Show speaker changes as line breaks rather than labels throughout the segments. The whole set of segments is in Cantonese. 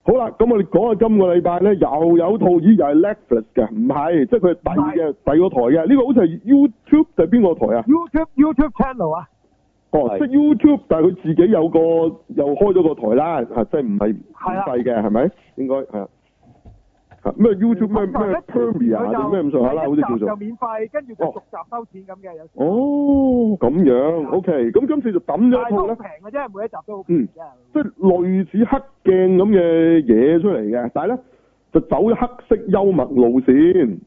好啦，咁我哋講下今個禮拜咧又有套咦又係 Netflix 嘅，唔係，即係佢係第二個台嘅，呢個好似係 YouTube 定係邊個台啊
？YouTube channel 啊？
哦，即係 YouTube，但係佢自己又開咗個台啦，即係唔係免費嘅，係咪？應該係啊。咩 YouTube 咩 Premiere 定咩咁上下啦，好似叫做。
就免費，跟住就逐集收錢咁嘅有時。
哦，咁樣 OK，咁今次就抌咗一套咧。
平嘅啫，每一集都好平嘅。
即係類似黑鏡咁嘅嘢出嚟嘅，但係咧就走咗黑色幽默路線。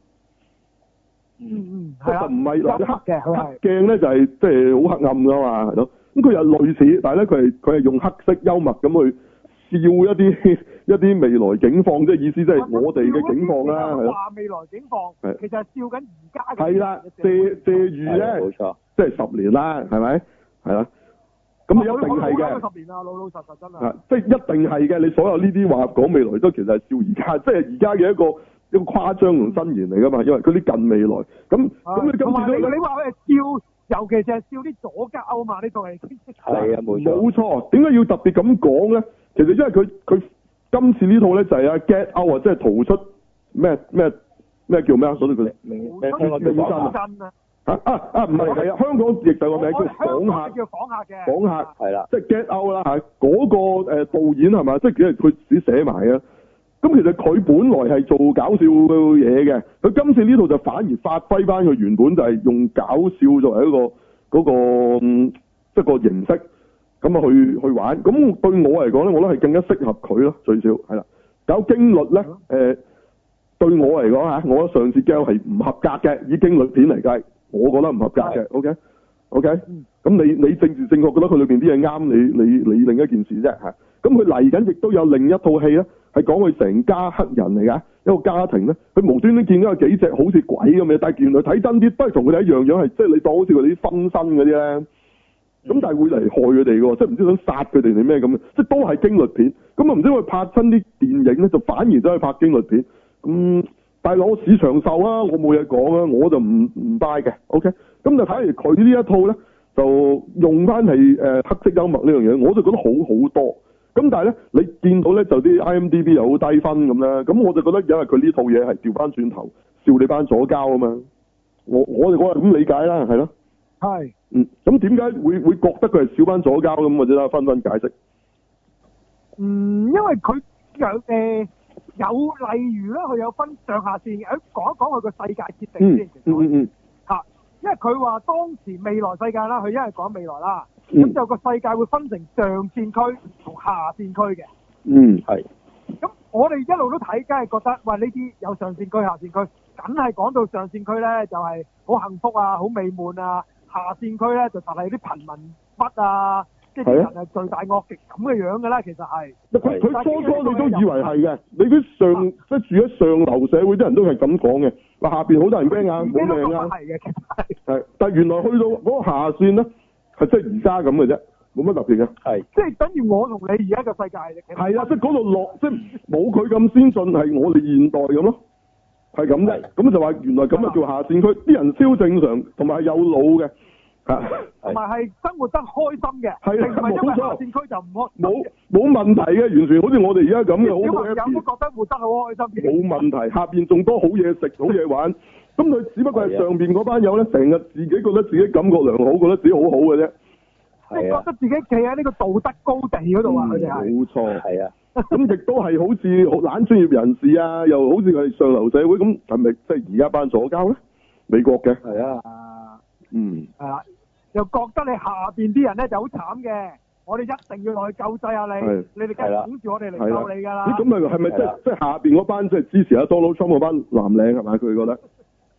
即係就唔係嗱黑鏡咧就係即係好黑暗噶嘛，係咯。咁佢又類似，但係咧佢係用黑色幽默咁去笑一啲未來境況，即係意思即係我哋嘅境況啦，係咯。
話未來境況，其實係笑緊而家嘅。
係啦，借喻咧，冇錯，即係10年啦，係咪？係啦。咁一定係嘅。
10年啊，老實真係。
即係一定係嘅，你所有呢啲話講未來都其實係笑而家，即係而家嘅一個誇張同新言嚟噶嘛，因為佢啲近未來。咁你今次
你話佢係笑，尤其就係笑啲左膠嘛，呢套係。
係啊，冇錯。點解要特別咁講咧？其實因為佢今次呢套咧就係Get Out 啊，即係逃出咩叫咩啊？所以佢
咩
香港叫仿真啊唔係啊，香港譯第個名叫訪客，
叫訪客嘅
訪客係啦，即係 Get Out 啦嚇，嗰個導演係嘛，即係其實佢自己寫埋啊。咁其實佢本來係做搞笑嘅嘢嘅，佢今次呢套就反而發揮翻佢原本就係用搞笑作為一個嗰個即係個形式。咁啊去玩，咁對我嚟講咧，我覺得係更加適合佢咯，最少係啦。搞驚慄咧，對我嚟講嚇，我覺得上次 Get 係唔合格嘅，以驚慄片嚟計，我覺得唔合格嘅。OK，咁你政治正確覺得佢裏邊啲嘢啱你另一件事啫嚇。咁佢嚟緊亦都有另一套戲咧，係講佢成家黑人嚟㗎，一個家庭咧，佢無端端見到有幾隻好似鬼咁嘅，但係原來睇真啲都係同佢哋一樣樣，係即係你當好似佢哋啲分身嗰啲咧。咁但係會嚟害佢哋嘅，即係唔知想殺佢哋定咩咁嘅，即係都係驚慄片。咁啊唔知佢拍親啲電影咧，就反而都係拍驚慄片。但係攞市場售啊，我冇嘢講啊，我就唔buy嘅。OK，咁就反而佢呢一套咧，就用翻係黑色幽默呢樣嘢，我就覺得好好多。咁但係咧，你見到咧就啲 IMDB 又好低分咁啦，咁我就覺得因為佢呢套嘢係調翻轉頭笑你班左膠啊嘛，我係咁理解啦，係咯。
係。
咁點解會覺得佢係小班左膠咁？或者啦，分解釋。
因為佢有例如咧，佢有分上下線嘅。講一講佢個世界設定先。因為佢話當時未來世界啦，佢因為講未來啦，咁就個世界會分成上線區同下線區嘅。
係。
咁我哋一路都睇，梗係覺得喂，呢啲有上線區、下線區，梗係講到上線區咧就係好幸福啊，好美滿啊。下線區咧就係啲貧民窟啊，即係啲人係罪大惡極咁嘅樣嘅啦，其實係。佢初你都以為係嘅，你啲即係住喺上流社會啲人都係咁講嘅，話下邊好多人驚啊，冇命啊。係嘅，係。但係原來去到嗰個下線咧，係即係而家咁嘅啫，冇乜特別嘅。係。即係等於我同你而家嘅世界。係啊，即係嗰度落，即係冇佢咁先進，係我哋現代咁咯。係咁啫，咁就話原來咁就叫下線區，啲人超正常，同埋係有腦嘅，同埋係生活得開心嘅，係啊，冇錯。下線區就唔開，冇問題嘅，完全好似我哋而家咁嘅，好好 happy。小朋友都覺得活得好開心嘅，冇問題。下邊仲多好嘢食，好嘢玩，咁佢只不過係上邊嗰班友咧，成日自己覺得自己感覺良好，覺得自己好好嘅啫，即係覺得自己企喺呢個道德高地嗰度啊，佢哋係冇錯，係啊。咁亦都係好似懶專業人士啊，又好似係上流社會咁，係咪即係而家班左膠咧？美國嘅係啊，係啦，又覺得你下邊啲人咧就好慘嘅，我哋一定要落去救濟下你，你哋梗係等住我哋嚟救你㗎啦。咁咪係咪即係下邊嗰班即係支持阿 Donald Trump 嗰班藍領係咪？佢覺得，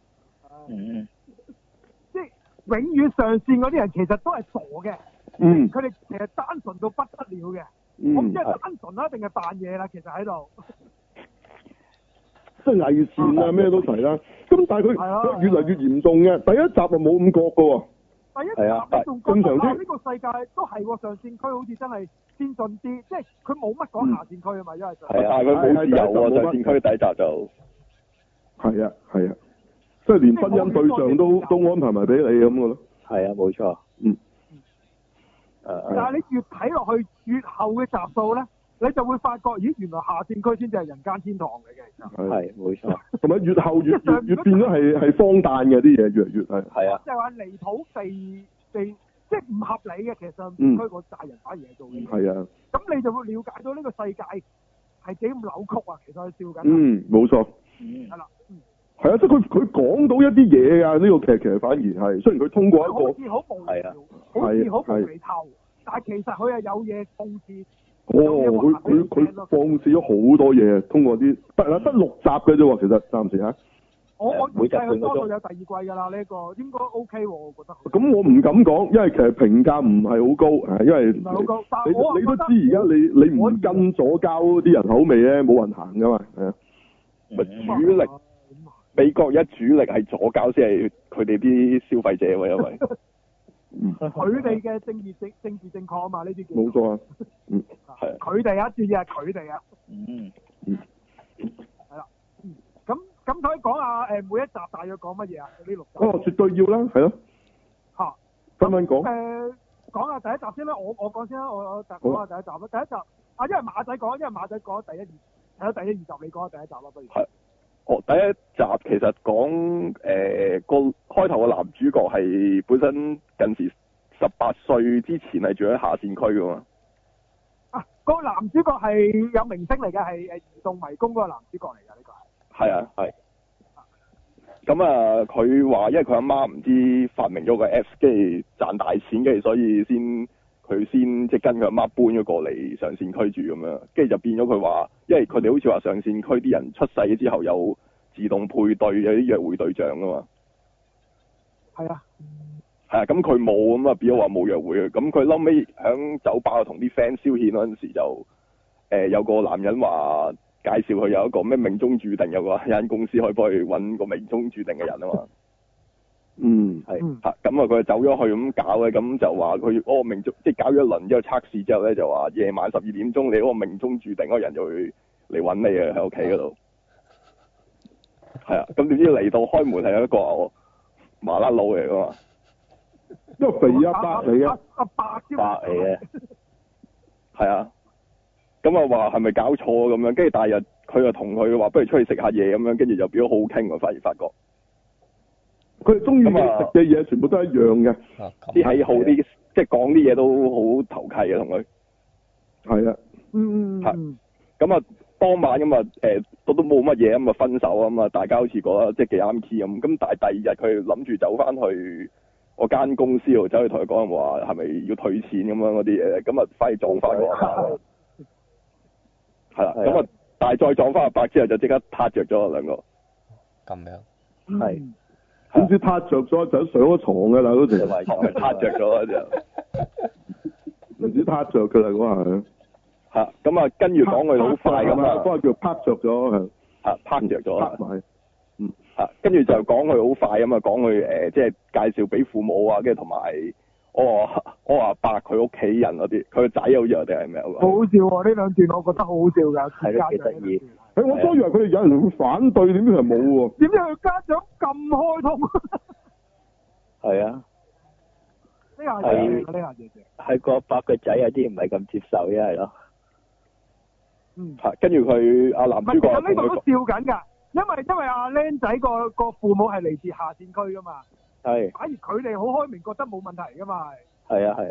即係永遠上線嗰啲人其實都係傻嘅，佢哋其實單純到不得了嘅。我唔知係單純啦，定係扮嘢啦，其實喺度，即係偽善啊，咩都齊啦。咁但係佢越嚟越嚴重嘅。第一集就冇咁覺嘅喎。第一集你仲覺得呢個世界都係喎，上線區好似真係先進啲，即係佢冇乜講下線區啊嘛，因為係啊，佢冇自由喎，上線區第一集就係啊，即係連婚姻對象都安排埋俾你咁嘅咯。係啊，冇錯，但係你越睇落去，越後嘅集數咧， 你就會發覺，咦，原來下線區先至係人間天堂嚟嘅，其實
係冇錯，
同埋越後越變咗係荒誕嘅啲嘢，越嚟越係。
係啊，
即係話離土地即係唔合理嘅，其實上線區個大人反而係做嘅。
係啊。
咁你就會了解到呢個世界係幾咁扭曲啊！其實佢笑緊。
冇錯。
係啦。
係啊，即係佢講到一啲嘢啊！呢個劇其實反而係，雖然佢通過一個
好似好無聊，好似好無厘頭，但係其實佢係有嘢諷刺。
佢放肆咗好多嘢，通過啲得6集嘅啫喎，其實暫時嚇。
我預計佢多數有第二季㗎啦，呢個應該 OK 喎，我覺得。
咁我唔敢講，因為其實評價唔係好高，因為
唔係好高。但
你都知而家你唔跟左膠啲人口味咧，冇運行㗎嘛，係啊。
咪主力美國一主力係左膠先係佢哋啲消費者喎，因為
佢哋嘅政治正確啊嘛，呢啲叫。
冇錯啊。
係。
佢哋啊，注意係佢哋啊。係啦。咁可以講下每一集大約講乜嘢啊？呢6集。
絕對要啦，係咯。
嚇。
分分講。
講下第一集先啦，我講先啦，我講下第一集啦。第一集因為馬仔講，第一二集，你講下第一集啦，不如。
係。第一集其實講個開頭個男主角係本身近時18歲之前係住喺下線區噶嘛。
個男主角係有明星嚟嘅，係移動迷宮嗰個男主角嚟㗎，呢個係。係啊，
係。咁啊，佢話因為佢阿媽唔知發明咗個 Apps， 跟住賺大錢，跟住所以佢先即係跟佢阿媽搬咗過嚟上線區住咁樣，跟住就變咗佢話，因為佢哋好似話上線區啲人出世之後有自動配對，有啲約會對象噶嘛。
係啊。
係啊，咁佢冇咁啊，變咗話冇約會嘅。咁佢後尾喺酒吧同啲 friend 消遣嗰陣時就，有個男人話介紹佢有一個咩命中注定，有一間公司可以幫佢揾個命中注定嘅人啊嘛。係嚇，咁啊佢就走咗去咁搞嘅，咁就話佢嗰個命中，即係搞咗一輪之後測試之後咧，就話夜晚12點鐘你嗰個命中注定嗰個人就會嚟揾你嘅喺屋企嗰度。係啊，咁點知嚟到開門係一個麻甩佬嚟噶嘛？
因為肥阿伯嚟嘅，
伯嚟嘅，係啊，咁啊話係咪搞錯咁樣？跟住第二日佢就同佢話不如出去食下嘢咁樣，跟住就變咗好傾喎，反而發覺。
佢哋中意食嘅嘢全部都一樣嘅，
啲喜好啲，即係講啲嘢都好投契嘅同佢。係啊。咁啊，當晚咁啊，都冇乜嘢咁啊，分手咁啊，大家好似覺得即係幾啱 key 咁。咁但係第二日佢諗住走翻去我間公司度，走去同佢講話係咪要退錢咁樣嗰啲嘢，咁啊反而撞翻我阿伯。係啦，咁啊，但係再撞翻阿伯之後就即刻撻着咗兩個。
咁樣。
係。
點知撻着咗就上咗床㗎啦嗰時。
撻着咗就。
唔知撻着㗎啦嗰下。
嚇，咁啊，跟住講佢好快咁啊，
不過叫撻着咗係。
嚇，撻着咗啦。
埋。
跟住就講佢好快咁啊，講佢即係介紹俾父母啊，跟住同埋我話伯佢屋企人嗰啲，佢個仔好似有定係咩？
好好笑喎！呢兩段我覺得好好笑㗎，
係都幾得意。
我都以為佢哋有人會反對，點知係冇喎？
點解佢家長咁開通？
係啊。
呢下嘢，呢下嘢。
係個伯個仔有啲唔係咁接受啫，係咯。
跟住佢阿男主角。
其實呢度都笑緊㗎。因為阿僆仔個父母係嚟自下線區噶嘛，
係，
反而佢哋好開明，覺得冇問題噶嘛，
係啊，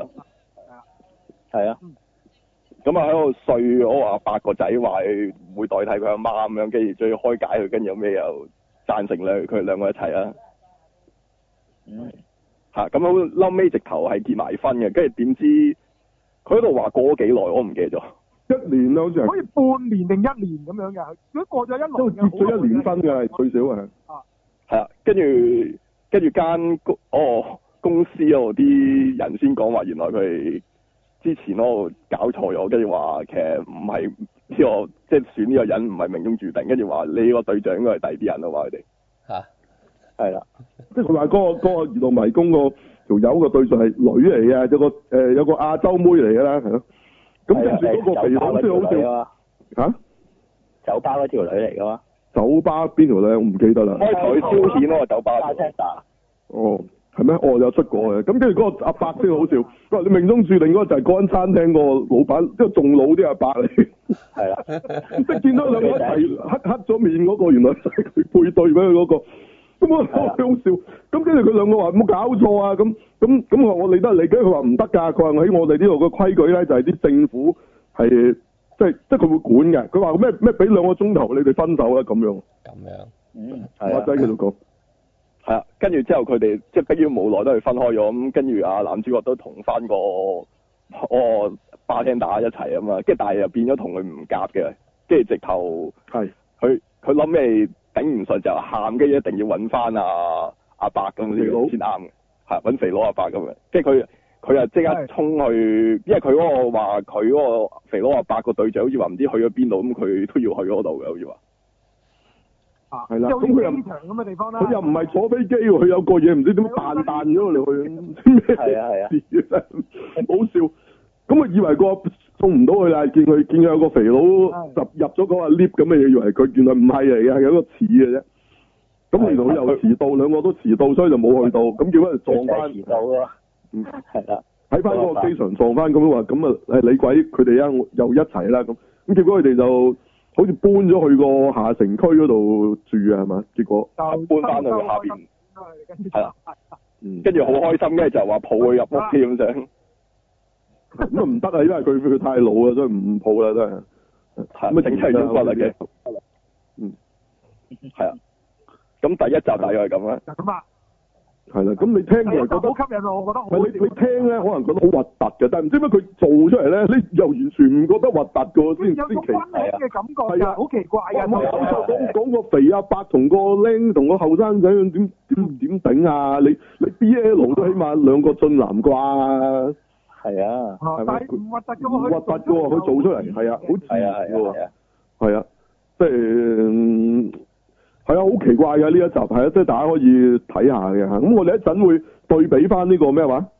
咁啊喺度睡，我話伯個仔話會代替佢阿媽咁樣，跟住最開解佢，跟住有咩又贊成佢兩個一齊啦。咁後尾直頭係結埋婚嘅，跟住點知佢喺度話過咗幾耐，我唔記得咗。
1年啦，好似係。
好似半年定1年咁樣嘅，如果過咗1年，
都結咗1年婚嘅，最少係。
係啊，跟住間公司嗰度啲人先講話，原來佢哋之前嗰度搞錯咗，跟住話其實唔係呢個即係選呢個人唔係命中注定，跟住話你個對象應該係第二啲人咯，話佢哋。係啦，
即係佢話嗰個移動迷宮個條友個對象係女嚟嘅，有個亞洲妹嚟嘅啦，係咯。咁跟住嗰個肥佬先好笑。嚇？
酒吧嗰條女嚟噶嘛？
酒吧邊條女我唔記得啦。
開台消遣咯，酒吧。
哦， 係咩？我有出過嘅。咁跟住嗰個阿伯先好笑，佢話你命中注定嗰個就係嗰間餐廳個老闆，即係仲老啲阿伯嚟。
係啦，
即係見到兩個一齊黑咗面嗰個，原來就係佢配對俾佢嗰個。咁我好笑，咁跟住佢兩個話冇搞錯啊！咁我理得你嘅，佢話唔得㗎。佢話喺我哋呢度嘅規矩咧，就係啲政府係即係佢會管嘅。佢話咩俾2個鐘頭你哋分手啦咁樣。
咁樣，
係啊，
仔喺度講。
係啊，跟住之後佢哋即係迫於無奈都係分開咗，咁跟住啊男主角都同翻個巴聽打一齊啊嘛，跟住但係又變咗同佢唔夾嘅，跟住直頭
係
佢諗咩頂唔順就喊，跟住一定要揾翻阿伯咁先啱嘅，係揾肥佬阿伯咁嘅，跟住佢又即刻衝去，因為佢嗰個話佢嗰個肥佬阿伯個隊長好似話唔知去咗邊度，咁佢都要去嗰度嘅，好似話。
係啦，
咁
佢又
機場咁嘅地方啦。
佢又唔係坐飛機喎，佢有個嘢唔知點彈咗嚟去，唔知咩事真係好笑。咁佢以為個送唔到佢啦，見佢有個肥佬入咗嗰個 lift 咁嘅嘢，以為佢原來唔係嚟嘅，係有個似嘅啫。咁原來佢又遲到，兩個都遲到，所以就冇去到。咁結果就撞翻。
遲到咯。係啦。
喺翻嗰個機場撞翻咁樣話，咁啊你鬼佢哋又一齊啦咁。咁結果佢哋就好似搬咗去個下城區嗰度住啊，係嘛？結果
搬翻去下邊。係啦。
嗯。
跟住好開心嘅就話抱佢入屋添咁樣。
咁啊唔得啊，因為佢太老啦，所以唔抱啦，真係。
咁啊整出腰骨嚟嘅。
嗯。
係啊。咁第一集大約係咁啦。
就咁啊。
係啦，咁你聽嘅覺得
好吸引我覺得好。
你聽咧，可能覺得好核突嘅，但係唔知點解佢做出嚟咧，你又完全唔覺得核突嘅喎，先
有個
奇。
溫馨嘅感覺㗎，好奇怪㗎。
講個肥阿伯同個僆同個後生仔點頂啊？你 BL 都起碼2個俊男啩？
係啊。
但係唔核突嘅喎，
核突嘅喎，佢做出嚟係啊，好自然嘅喎。係啊，即係。係啊，好奇怪嘅呢一集，係啊，即係大家可以睇下嘅嚇。咁我哋一陣會對比翻呢個咩話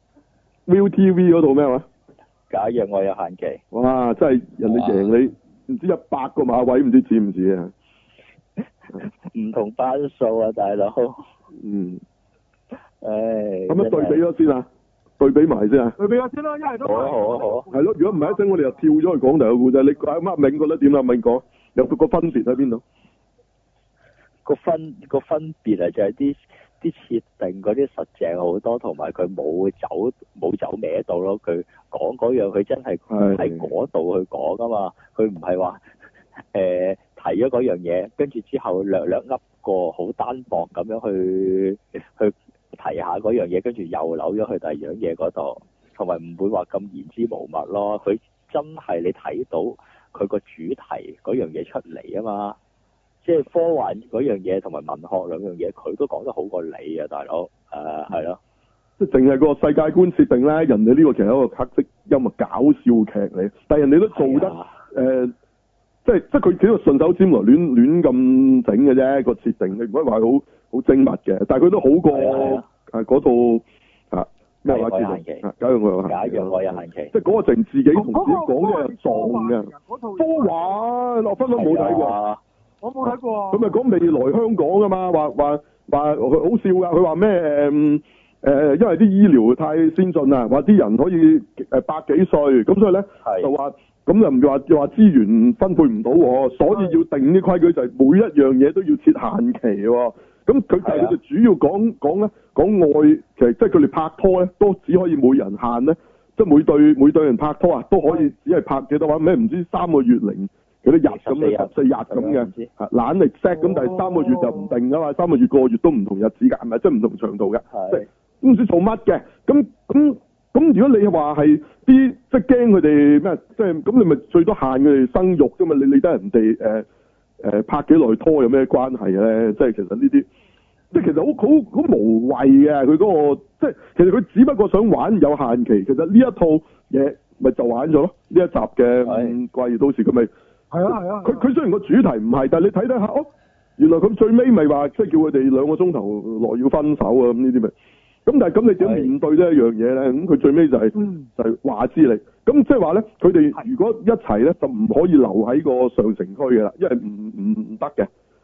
ViuTV 嗰度咩話？
假若我有限期。
哇！真係人哋贏你唔知100個馬位，唔知似唔似啊？
唔同班數啊，大佬。
嗯。
唉。
咁樣對比咗先啊！對比埋先啊！
對比咗先啦，一係都。
好。
係咯，如果唔係一陣，我哋又跳咗去講第二個故仔。你阿乜銘覺得點啊？銘講有個分別喺邊度？
個分別啊，就係啲設定嗰啲實淨好多，同埋佢冇走歪到咯。佢講嗰樣，佢真係喺嗰度去講噶嘛。佢唔係話提咗嗰樣嘢，跟住之後略噏過好單薄咁樣去提下嗰樣嘢，跟住又扭咗去第二樣嘢嗰度，同埋唔會話咁言之無物咯。佢真係你睇到佢個主題嗰樣嘢出嚟啊嘛。即係科幻嗰樣嘢同埋文學兩樣嘢，佢都講得好過你啊，大佬。係咯。
即係淨係個世界觀設定咧，人哋呢個其實係一個黑色幽默搞笑劇嚟，但係人哋都做得即係佢只係順手拈來亂咁整嘅啫個設定，你唔可以話好精密嘅，但係佢都好過嗰套咩話叫做假若我有限期，即係嗰個淨自己同自己講嘅撞嘅科幻，我分都冇睇過。
我冇睇過。
佢咪講未來香港㗎嘛？話佢好笑㗎。佢話咩因為啲醫療太先進啦，話啲人可以100幾歲，咁所以咧就話咁又話資源分配唔到，所以要定啲規矩，就係每一樣嘢都要設限期喎。咁佢就主要講愛，其實即係佢哋拍拖咧，都只可以每人限咧，即係每對人拍拖啊，都可以只係拍幾多話咩？唔知3個月零幾多日咁嘅14日咁嘅，懶嚟 set 咁，但係3個月就唔定㗎嘛，3個月個月都唔同日子㗎，係咪？即係唔同長度嘅，即係都唔知做乜嘅。咁如果你話係啲即係驚佢哋咩？即係咁你咪最多限佢哋生育啫嘛？你理得人哋拍幾耐拖有咩關係咧？即係其實呢啲即係其實好無謂嘅。佢嗰個即係其實佢只不過想玩有限期。其實呢一套嘢咪就玩咗咯。呢一集嘅怪異都市佢咪係啊。佢雖然個主題唔係，但係你睇睇下哦，原來佢最尾咪話即係叫佢哋2個鐘頭內要分手啊，咁呢啲咪。咁但係咁你點面對呢一樣嘢咧？咁佢最尾就係話知你。咁即係話咧，佢哋如果一齊咧，就唔可以留喺個上城區嘅啦，因為唔得嘅。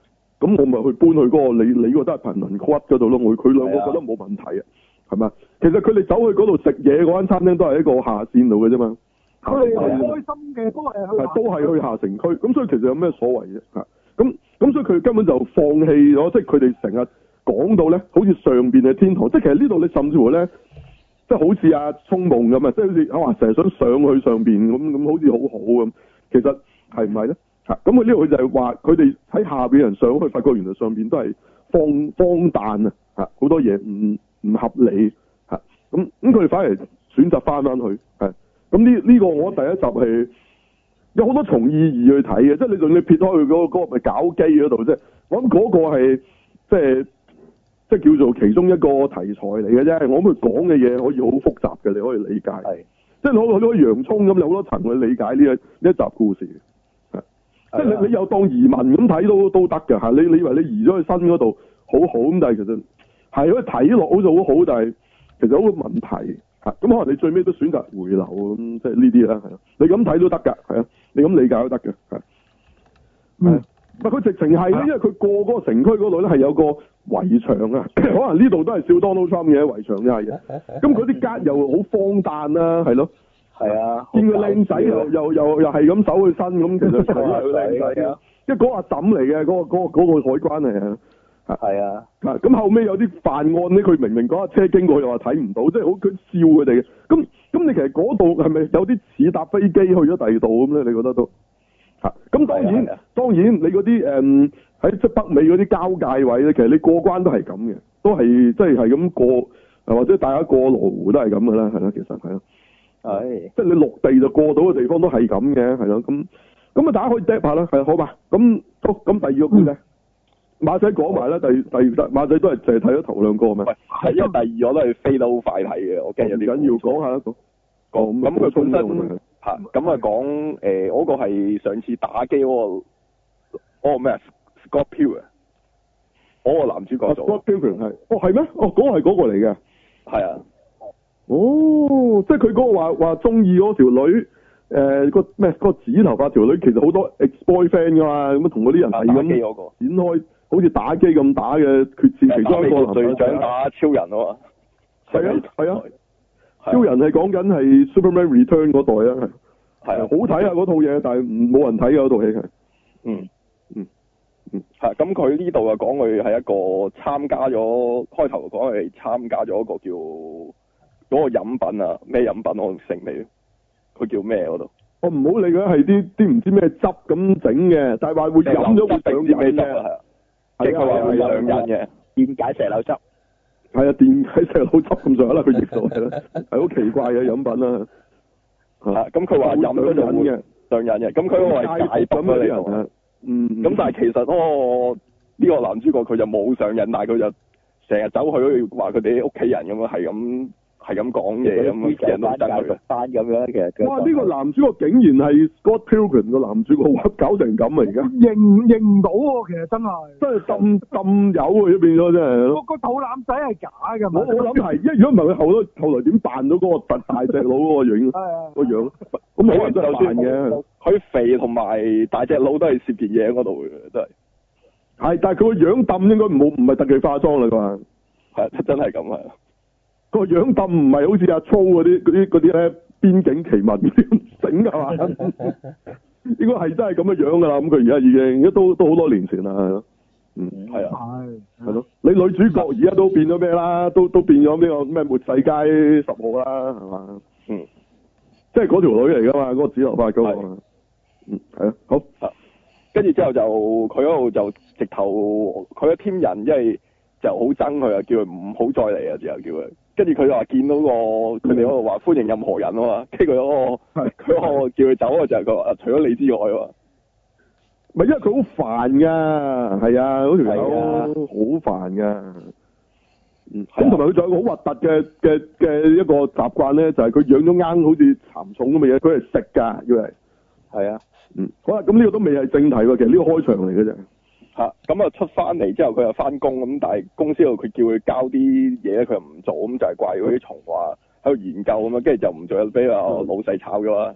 咁我咪去搬去嗰個你覺得係貧民窟嗰度咯。佢兩個覺得冇問題啊，係咪？其實佢哋走去嗰度食嘢嗰間餐廳都係一個下線度嘅啫嘛。
佢哋好開心嘅，都係去下城區。咁所以其實有咩所謂啫？嚇咁所以佢根本就放棄咗，即係佢哋成日講到咧，好似上邊係天堂，即係其實呢度你甚至乎咧，即係好似阿聰夢咁啊，即係好似哇成日想上去上邊咁，好似好好咁。其實係唔係咧？嚇咁佢呢度佢就係話佢哋喺下邊人上去，發覺原來上邊都係荒誕啊！嚇好多嘢唔合理嚇，咁佢哋反而選擇翻去係。咁呢個我第一集係有好多重意義去睇嘅，即係你仲要撇開佢嗰個咪搞基嗰度啫。我諗嗰個係即係叫做其中一個題材嚟嘅啫。我諗佢講嘅嘢可以好複雜嘅，你可以理解。係，即係你可以洋葱咁有好多層去理解呢一集故事。即係你又當移民咁睇都得㗎嚇。你以為你移咗去新嗰度好好咁，但係其實係可以睇落好似好好，但係其實好多問題。咁可能你最尾都選擇回流咁，即係呢啲啦，係啊，你咁睇都得㗎，係啊，你咁理解都得嘅，係。佢直情係因為佢過嗰個城區嗰度咧係有個圍牆啊，可能呢度都係笑 Donald Trump 嘅圍牆啫係嘅。咁嗰啲街又好荒誕啦，係咯。係啊。見佢靚仔又係咁手去伸咁，其實係好靚仔啊！即係嗰個阿嬸嚟嘅，嗰個海關嚟啊。係啊，咁後尾有啲犯案咧，佢明明嗰架車經過又話睇唔到，即係好佢笑佢哋嘅。咁你其實嗰度係咪有啲似搭飛機去咗第二度咁咧？你覺得都咁當然你嗰啲喺即係北美嗰啲交界位咧，其實你過關都係咁嘅，都係即係咁過，或者大家過羅湖都係咁嘅啦，係啦，其實係咯，即係你陸地就過到嘅地方都係咁嘅，係咯，咁啊大家可以 drop 下啦，係好嘛？咁第二個故仔。馬仔講埋啦，第二集馬仔都係淨係睇咗頭兩個咩？係因為第二我都係飛得好快睇嘅，我驚有啲緊要講下一個。咁佢本身咁啊講嗰個係上次打機嗰個咩 Scott Pilgrim 嗰個男主角做。Scott Pilgrim 係係咩？嗰個係嗰個嚟嘅。係啊。即係佢嗰個話中意嗰條女個紫頭髮條女，其實好多 ex-boyfriend 噶嘛，咁同嗰啲人係咁展開。好似打機咁打嘅決戰，其中一個隊長打超人啊嘛，係啊，超人係講緊係 Superman Return 嗰代啊，係好睇啊嗰套嘢，但係冇人睇嘅嗰套戲係，係咁佢呢度啊講佢係一個參加咗開頭講係參加咗一個叫嗰個飲品啊咩飲品我成未，佢叫咩嗰度？我唔好理佢係啲唔知咩汁咁整嘅，但係話會飲咗會上啲咩汁啊？即係佢話會上癮嘅電解石榴汁，係啊，電解石榴汁咁上下啦，佢譯到係啦，係好奇怪嘅飲品啦。咁佢話飲咗就會上癮嘅，咁佢話戒毒嚟嘅。咁但係其實呢個男主角佢就冇上癮，但係佢就成日走去話佢哋屋企人咁樣係咁講嘢咁樣，人都憎佢班咁樣。其實哇，呢個男主角竟然係 Scott Pilgrim 個男主角，搞成咁啊！而家認唔到喎，其實真係咁有啊，變咗真係。個肚腩仔係假嘅，我諗係，因為如果唔係佢後來點扮到嗰個大隻佬嗰個樣？個樣咁冇人真係扮嘅。佢肥同埋大隻佬都係攝件嘢喺嗰度嘅，真係。係，但係佢個樣揼應該唔係特技化妝啦，佢話係真係咁啊！個樣揼唔係好似阿粗嗰啲咧邊境奇聞咁整係嘛？應該係真係咁嘅樣噶啦。咁佢而家已經都好多年前啦，係咯。係啊。係咯。你女主角而家都變咗咩啦？都變咗呢個咩末世街10號啦，係嘛？即係嗰條女嚟噶嘛？嗰個紫頭髮嗰個。係啊。好。跟住之後就佢嗰度就直頭佢一 team 人，因為就好憎佢啊，叫佢唔好再嚟啊，之後叫佢。跟住佢就話見到佢哋嗰度話歡迎任何人啊嘛，跟住佢嗰個叫佢走啊，就係佢話除咗你之外啊嘛。咪因為佢好煩噶，係啊，嗰條友好煩噶。咁同埋佢仲有一個好核突嘅一個習慣咧，就係佢養咗罌好似蠶蟲咁嘅嘢，佢係食噶，要係。係啊。好啦，咁呢個都未係正題喎，其實呢個開場嚟嘅啫。咁啊出翻嚟之後佢又翻工咁，但係公司度佢叫佢交啲嘢咧，佢又唔做，咁就係怪嗰啲蟲話喺度研究咁樣，跟住就唔做，俾個老細炒咗啦。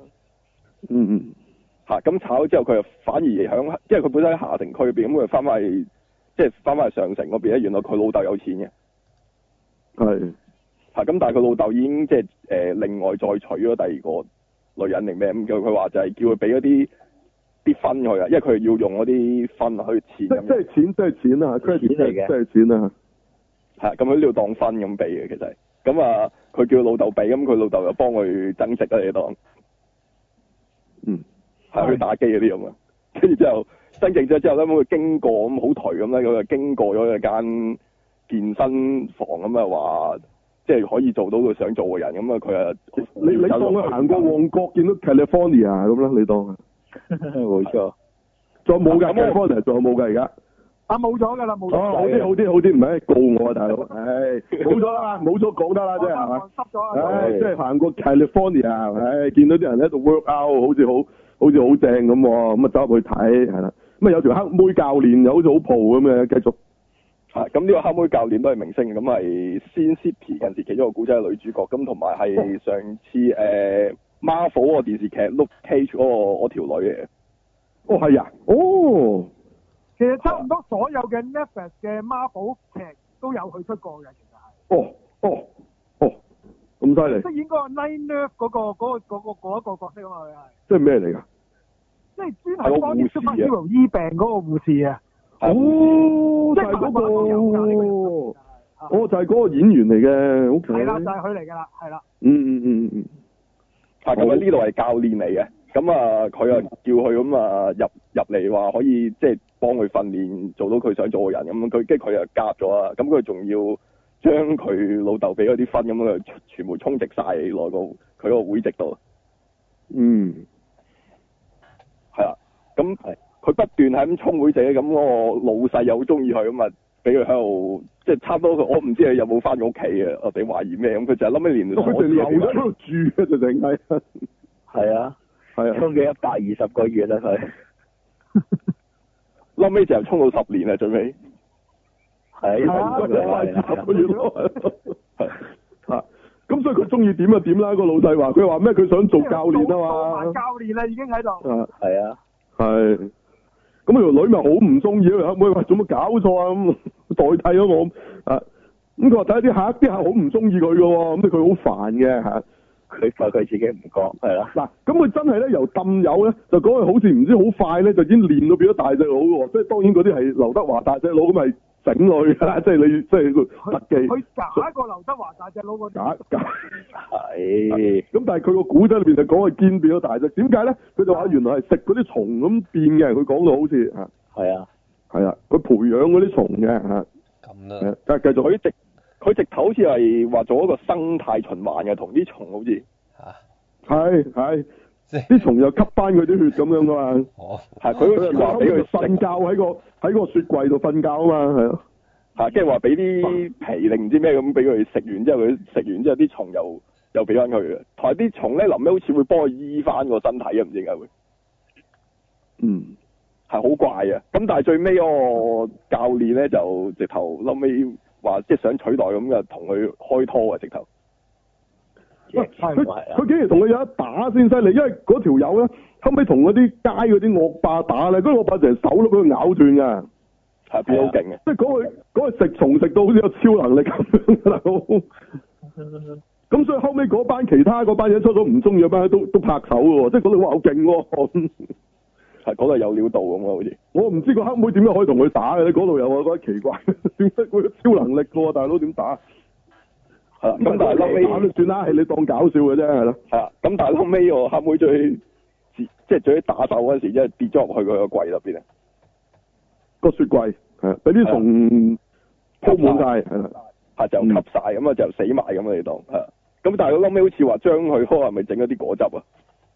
咁炒咗之後佢又反而響，因為佢本身喺下城區邊，咁佢翻返去
即係翻返去上城嗰邊咧，原來佢老豆有錢嘅。
係。
咁，但係佢老豆已經即係另外再娶咗第二個女人定咩咁？佢話就係叫佢俾嗰啲分佢啊，因為佢要用嗰啲分去錢咁。
即係錢，即係錢啊！
錢嚟嘅，
即係錢啊！
係咁，佢呢度當分咁俾嘅，其實咁啊，佢叫老豆俾，咁佢老豆就幫佢增值啊，你當。
嗯。
係去打機嗰啲咁啊，跟住之後增值咗之後咧，咁佢經過咁好頹咁咧，佢就經過咗一間健身房咁啊話。即係可以做到佢想做嘅人，咁啊佢啊，你
當佢行過旺角見到 California 咁啦，你當啊，
冇錯。
仲有冇㗎 California 仲有冇㗎而家？
冇咗㗎啦，冇咗。
好啲，唔係告我啊，大佬。冇咗啦，冇咗講得啦，即係係嘛？
濕咗。
即係行過 California，見到啲人喺度 work out，好似好正咁喎，咁啊走入去睇係啦。咁啊有條黑妹教練又好似好蒲咁嘅，繼續。
咁呢個黑妹教練都係明星，咁係 Sin City 近時其中一個古仔嘅女主角，咁同埋係上次Marvel 嗰個電視劇 Luke Cage 嗰條女嚟嘅。
哦，係啊，哦，
其實差唔多所有嘅 Netflix 嘅 Marvel 劇都有佢出過嘅，其實係。
哦，咁犀利。
飾演嗰個 Night Nurse 嗰一個角色啊嘛，佢係。
即係咩嚟㗎？
即係專係幫啲 superhero 醫病嗰個護士啊！
哦，就係嗰個，就係嗰個演員嚟嘅，OK。係啦，
就係佢嚟㗎啦，係啦。
嗯。
咁啊呢度係教練嚟嘅，咁啊佢啊叫佢咁啊入嚟話可以即係幫佢訓練做到佢想做嘅人，咁佢跟住佢又夾咗啊，咁佢仲要將佢老豆俾嗰啲分咁樣全部充值晒落個佢個會籍度。嗯。係啦，咁係。佢不斷係咁衝會者，咁我老細又好中意佢，咁啊俾佢喺度，即係差唔多。我唔知佢有冇翻過屋企嘅，我哋懷疑咩？咁佢就係諗起連
佢哋留咗喺度住嘅，就淨係。
係啊，衝咗120個月啦佢。
後尾就衝到10年啦，最尾。
係
啊，10個月咯。係。咁所以佢中意點就點啦。個老細話：佢話咩？佢想做教練啊嘛。
做教練啦，已經喺度。
係啊。
係。咁條女咪好唔中意咯，可唔可以話做乜搞錯啊？咁代替咗我啊！咁佢話睇下啲客好唔中意佢嘅喎，咁佢好煩嘅嚇。
佢話佢自己唔覺係啦。
嗱，咁佢真係咧由氹友咧，就講佢好似唔知好快咧，就已經練到變咗大隻佬嘅喎。即係當然嗰啲係劉德華大隻佬咁咪整佢㗎啦，即係你即係個特技。
佢假過劉德華大隻佬嗰啲。
假
係。
咁但係佢個古仔裏邊就講佢堅變咗大隻，點解咧？佢就話原來係食嗰啲蟲咁變嘅，佢講到好似嚇。係啊，係啊，佢培養嗰啲蟲嘅嚇。咁啦。繼續
佢直頭好似係話做一個生態循環嘅，同啲蟲好似。
係。啲蟲又吸翻佢啲血咁樣噶嘛。哦。係佢好似話俾佢瞓覺喺個雪櫃度瞓覺啊嘛，係咯。
跟住話俾啲皮定唔知咩咁俾佢食完之後，佢食完之後啲蟲又俾翻佢嘅。同埋啲蟲咧臨尾好似會幫佢醫翻個身體啊，唔知點解會。嗯。係好怪啊！咁但係最尾嗰個教練咧就直頭後尾話即係想取代咁嘅，同佢開拖啊直頭。佢竟然同佢有得打先犀利，因為嗰條友咧後尾同嗰啲街嗰啲惡霸打咧，嗰個惡霸成手都俾佢咬斷㗎。係變好勁嘅，即係嗰個食蟲食到好似有超能力咁樣大佬。咁所以後尾其他嗰班嘢出咗唔中意嗰班都拍手嘅喎，即係嗰度哇好勁喎。係嗰度有料到咁啊，好似。我唔知個黑妹點樣可以同佢打嘅，你嗰度有我覺得奇怪，點解會有超能力嘅喎，大佬點打？係啦，咁但係後尾打都算啦，係你當搞笑嘅啫，係咯。係啦，咁但係後尾個黑妹最打手嗰陣時，即係跌咗入去佢個櫃入邊啊。個雪櫃係俾啲蟲鋪滿晒，係啦，係就吸晒咁啊，就死埋咁啊，你當係。咁但係佢後尾好似話將佢係咪整咗啲果汁啊？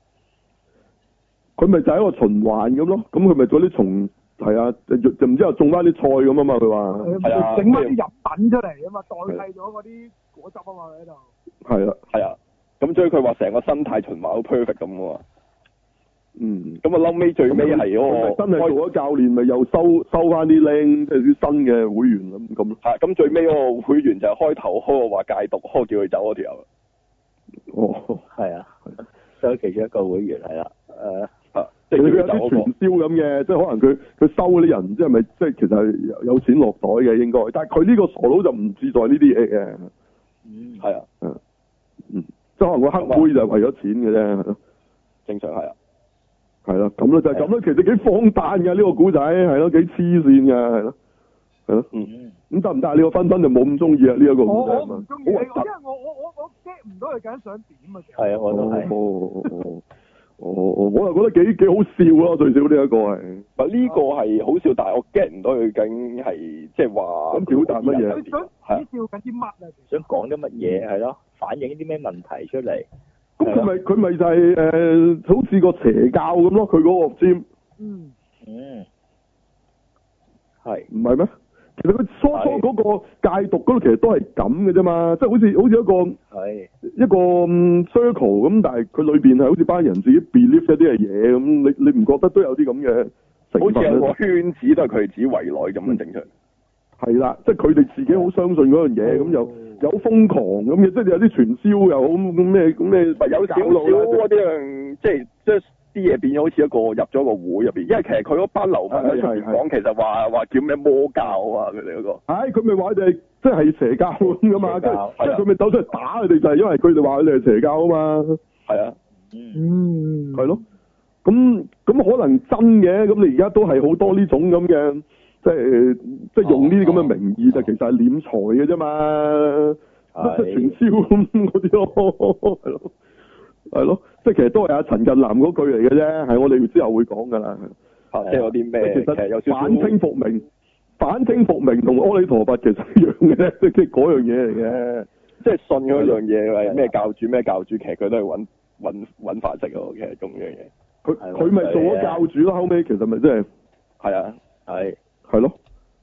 佢咪就係一個循環咁咯，咁佢咪嗰啲蟲係啊，就唔知又種翻啲菜咁啊嘛，佢話係啊，整翻啲入品出嚟啊嘛，代替咗嗰啲果汁啊嘛，喺度。係啊，係啊，咁所以佢話成個生態循環好 perfect 咁啊。嗯，咁啊，後尾最尾係嗰個真係做咗教練，咪又收翻啲靚，即係啲新嘅會員咁咯。係，咁最尾嗰個會員就係開頭話戒毒，叫佢走嗰條友。哦，係啊，所以其中一個會員係啦， 即係
佢有
要走嗰個
啲傳銷咁嘅，即係可能佢收嗰啲人，即係咪即係其實係有錢落袋嘅應該，但係佢呢個傻佬就唔志在呢啲嘢嘅。
係啊，
即係可能個黑妹就係為咗錢嘅啫，係咯，
正常係啊。
係咯，咁咯就係咁咯，其實幾荒誕嘅呢個古仔，係咯，幾黐線嘅，係咯，係咯，咁得唔得啊？呢個分就冇咁中意啊，呢一個古仔
我唔中意，因為我 get 唔到佢究竟想點啊。
係啊，我都係。
我又覺得幾好笑咯，最少呢一個係。
呢個係好笑，但係我 get 唔到佢究竟係即係話
咁表達乜嘢？
你想恥笑緊啲乜啊？
想講啲乜嘢係咯？反映啲咩問題出嚟？
咁佢咪就係好似個邪教咁咯？佢嗰個尖。
係。
唔係咩？其實佢初嗰個戒毒嗰度其實都係咁嘅啫嘛，即係好似一個 circle 咁，但係佢裏邊係好似班人自己 believe 一啲嘅嘢咁，你唔覺得都有啲咁嘅成分？
好似有個圈子都係佢哋自己圍內咁樣整出嚟。係
啦，即係佢哋自己好相信嗰樣嘢，咁又有瘋狂咁嘅，即係有啲傳銷又好咁咩，
有少少嗰啲即係啲嘢變咗好似一個入咗個會入邊，因為其實佢嗰班流氓喺出邊講，其實話叫咩魔教啊，佢哋嗰個。佢咪話佢哋即係邪教咁噶嘛，即係佢咪走出嚟打佢哋就係因為佢哋話佢哋係邪教啊嘛。係啊。係咯。咁可能真嘅，咁你而家都係好多呢種咁嘅，即係用呢啲咁嘅名義就其實係斂財嘅啫嘛，即係傳銷咁嗰啲咯，係咯。係咯，即係其實都係阿陳近南嗰句嚟嘅啫，係我哋之後會講噶啦。即係有啲咩？其實有少少反清復明同阿彌陀佛其實一樣嘅，即係嗰樣嘢嚟嘅。即係信嗰樣嘢，咩教主，其實佢都係揾飯食嘅，其實咁樣嘢。佢咪做咗教主咯，後尾其實咪即係。係啊，係咯。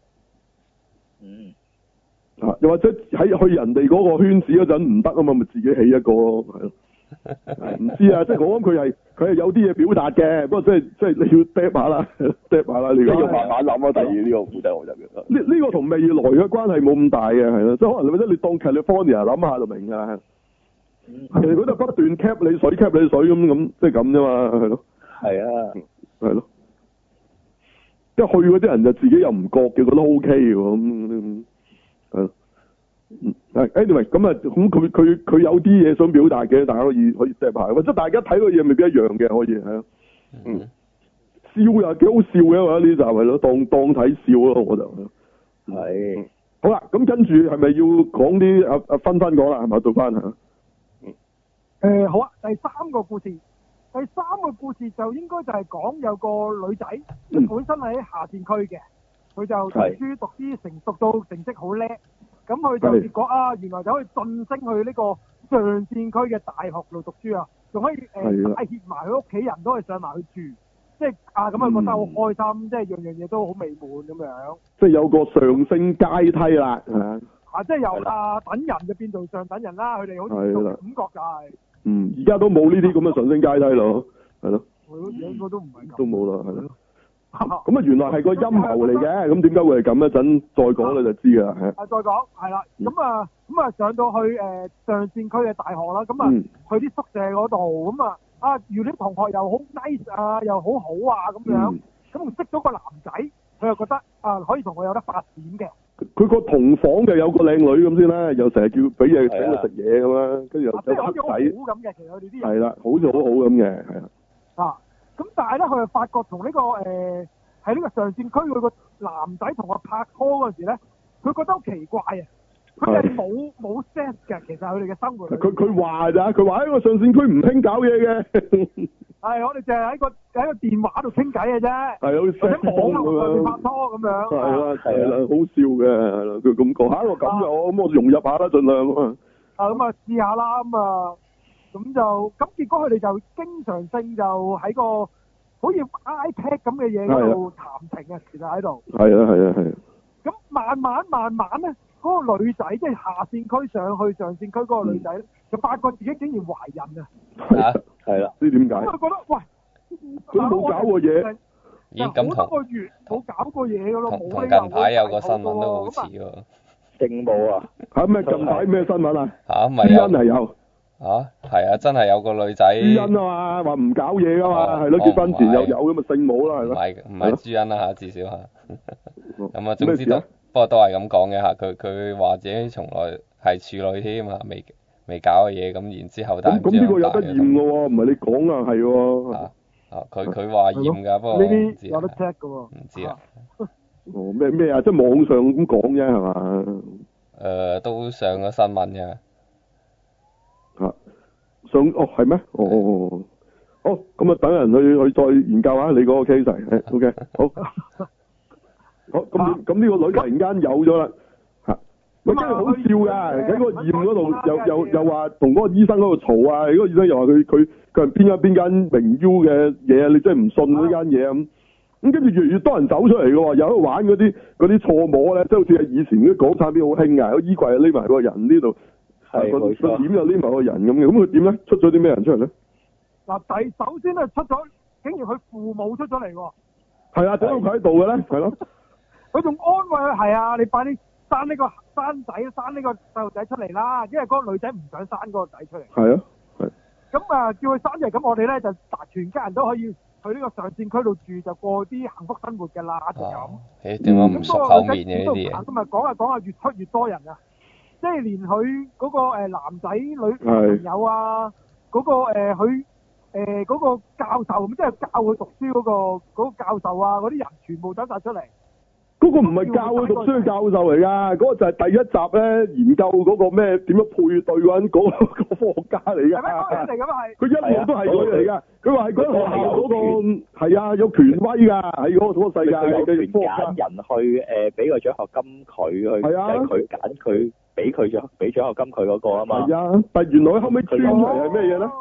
又或者喺去人哋嗰個圈子嗰陣唔得啊嘛，咪自己起一個咯，係咯。唔知啊，即係我諗佢係有啲嘢表達嘅，不過即係你要 drop 下啦，drop 下啦，你要慢慢諗咯。第二呢個古仔我就覺得呢個同未來嘅關係冇咁大嘅，係咯，即係可能或者你當 California 諗下就明㗎。其實佢都不斷 cap 你水咁，即係咁啫嘛，係咯。係啊，係咯。即係去嗰啲人就自己又唔覺嘅，覺得 OK 嘅咁，係。anyway 咁啊，咁佢有啲嘢想表達嘅，大家可以 step 下，或者大家睇個嘢未必一樣嘅，可以係啊。笑又幾好笑嘅，我覺得呢集係咯，當睇笑咯，我就係。好啦，咁跟住係咪要講啲阿芬講啦？係咪到翻吓？
好啊，第三個故事就應該就係講有個女仔，本身喺下線區嘅，佢就讀書讀到成績好叻。咁佢就結果原來就可以晉升去呢個上線區嘅大學度讀書啊，仲可以帶挈埋佢屋企人都係上埋去住，即係咁啊覺得好開心，即係樣嘢都好美滿咁樣。即係有個上升階梯啦，係嘛？即係由等人就變做上等人啦，佢哋好似感覺就係。而家都冇呢啲咁嘅上升階梯咯，係咯。應該都唔係咁。都冇啦，係咯。咁原來係個陰謀嚟嘅，咁點解會係咁？一陣再講你就知㗎啦，係。再講係啦，咁啊上到去上線區嘅大學啦，咁啊去啲宿舍嗰度，咁遇啲同學又好 nice 啊，又好好啊咁樣，咁識咗個男仔，佢又覺得可以同我有得發展嘅。佢個同房就有個靚女咁先啦，又成日叫俾嘢請佢食嘢咁啦，跟住又有黑仔。好咁嘅，其實佢哋啲人。係啦，好似好好咁嘅，係啊。咁但係咧，佢又發覺同呢個喺呢個上線區佢個男仔同我拍拖嗰陣時咧，佢覺得好奇怪啊！佢係冇 sense 嘅，其實佢哋嘅生活。佢話咋？佢話喺個上線區唔興搞嘢嘅。係，我哋淨係喺個電話度傾偈嘅啫。係，好似或者網絡上面拍拖咁樣。係啦，好笑嘅，係啦，佢咁講嚇我咁就我融入下啦，盡量啊嘛。咁啊試下啦，咁結果佢哋就經常性就喺個好似 iPad 咁嘅嘢嗰度談情啊，其實喺度。係啊。咁慢慢咧，嗰個女仔即係下線區上去上線區嗰個女仔咧，就發覺自己竟然懷孕啊！係啦，知點解？咁佢覺得喂，佢冇搞過嘢，已經咁好多個月冇搞過嘢噶咯，冇理由。近排有個新聞都好似喎，正冇啊！嚇咩？近排咩新聞啊？咪係有。
係啊，真係有個女仔。
朱茵啊嘛，話唔搞嘢噶嘛，係咯，結婚前又有咁啊聖母啦，係
唔
咯。
係朱茵啦嚇，至少嚇。咁啊，總之
咩事啊
不過都係咁講嘅嚇，佢話自己從來係處女添嚇，未搞嘅嘢，咁然之後但係
咁呢個有得驗嘅喎，唔係你講啊，係喎。
佢話驗㗎，不過
呢
我唔知
啲有得 check 嘅喎。
唔知啊。
哦，咩啊？即係網上咁講啫，係嘛？
都上咗新聞嘅。
係咩？哦，好，咁啊，等人去再研究下你嗰個 case 係，OK，好。好，咁呢個女突然間有咗啦，嚇，喂，真係好笑㗎！喺個驗嗰度又話同嗰個醫生嗰度嘈啊，嗰個醫生又話佢係邊間名 U 嘅嘢啊，你真係唔信呢間嘢咁。咁跟住越嚟越多人走出嚟嘅喎，又喺度玩嗰啲錯摸咧，即係好似係以前啲港產片好興㗎，個衣櫃又匿埋個人呢度，個點又匿埋個人咁嘅，咁佢點咧？出咗啲咩人出嚟咧？
嗱，首先咧出咗，竟然佢父母出咗嚟喎。
係啊，點解佢喺度嘅咧？係咯。
佢仲安慰佢係啊，你快啲生呢個細路仔出嚟啦，因為嗰個女仔唔想生嗰個仔出嚟。
係啊，係。
咁啊，叫佢生就咁，我哋咧就全家人都可以去呢個上線區度住，就過啲幸福生活嘅啦，就咁。
點解唔熟口面嘅呢啲嘢？
咁啊講下越出越多人啊，即係連佢嗰個男仔女朋友啊，嗰個佢嗰個教授，咁即係教佢讀書嗰個教授啊，嗰啲人全部走晒出嚟。
嗰個唔係教佢讀書嘅教授嚟㗎，嗰個就係第一集咧研究嗰個咩點樣配對嗰陣嗰個科學家嚟㗎。係咩？佢一路都係佢嚟㗎。佢話係嗰學校嗰個係啊，有權威㗎，喺嗰個世界嘅科學家。
揀人去俾個獎學金佢去，即係佢揀佢俾獎學金佢嗰個啊嘛。
係啊，但係原來後尾穿出嚟係咩嘢咧？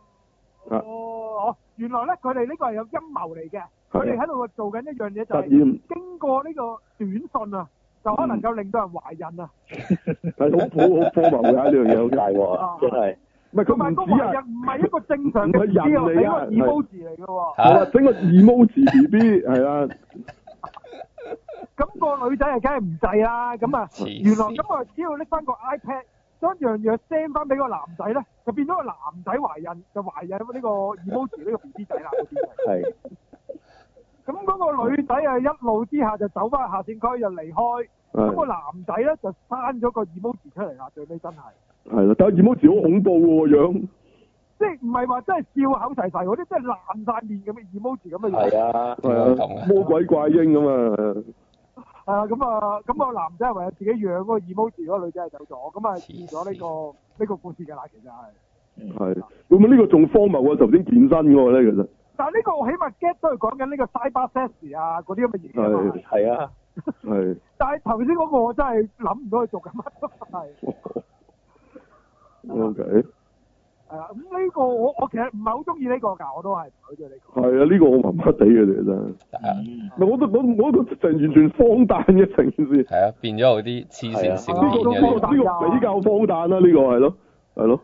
原來咧佢哋呢個係有陰謀嚟嘅。佢哋喺度做緊一樣嘢，就係經過呢個短信啊，就可能夠令到人懷孕啊。
係好荒謬㗎呢樣嘢，好大鑊啊！真係。唔係佢唔止啊，
唔係一個正常嘅 BB 嚟㗎，係個 emoji 嚟㗎喎。
係啊，整個 emoji BB 係啊。
咁個女仔係梗係唔制啦，咁啊，原來咁啊，只要拎翻個 iPad，將樣嘢 send 翻俾個男仔咧，就變咗個男仔懷孕，就懷孕呢個 emoji 呢個 BB 仔啦，
係。
咁嗰個女仔啊，一怒之下就走翻去下線區，就離開。咁個男仔咧就刪咗個 emoji 出嚟啦，最尾真係。係
啦，但係 emoji 好恐怖喎樣。
即係唔係話真係笑口齊齊嗰啲，即係爛晒面咁嘅 emoji 咁嘅樣。
係啊，魔鬼怪嬰咁啊。
係啊，咁個男仔係為咗自己養嗰個 emoji，嗰個女仔係走咗，咁啊變咗呢個故事嘅啦，其實係。
係。會唔會呢個仲荒謬過頭先健身嗰個咧？其實。但係呢個我起碼 get 都係講緊呢個 cyber sex 啊，嗰啲咁嘅嘢啊嘛。
係啊。
係。但係
頭先嗰個我真係諗唔到佢做緊乜都係。
O K。
係啊，咁呢個我其實唔係好中意呢個㗎，我都係唔好中意呢個。
係啊，呢個我麻麻地嘅啫，真係。我都成完全荒誕嘅成件事。
係啊，變咗有啲黐線少年嘅。
呢個比較荒誕啦，呢個係咯，係咯。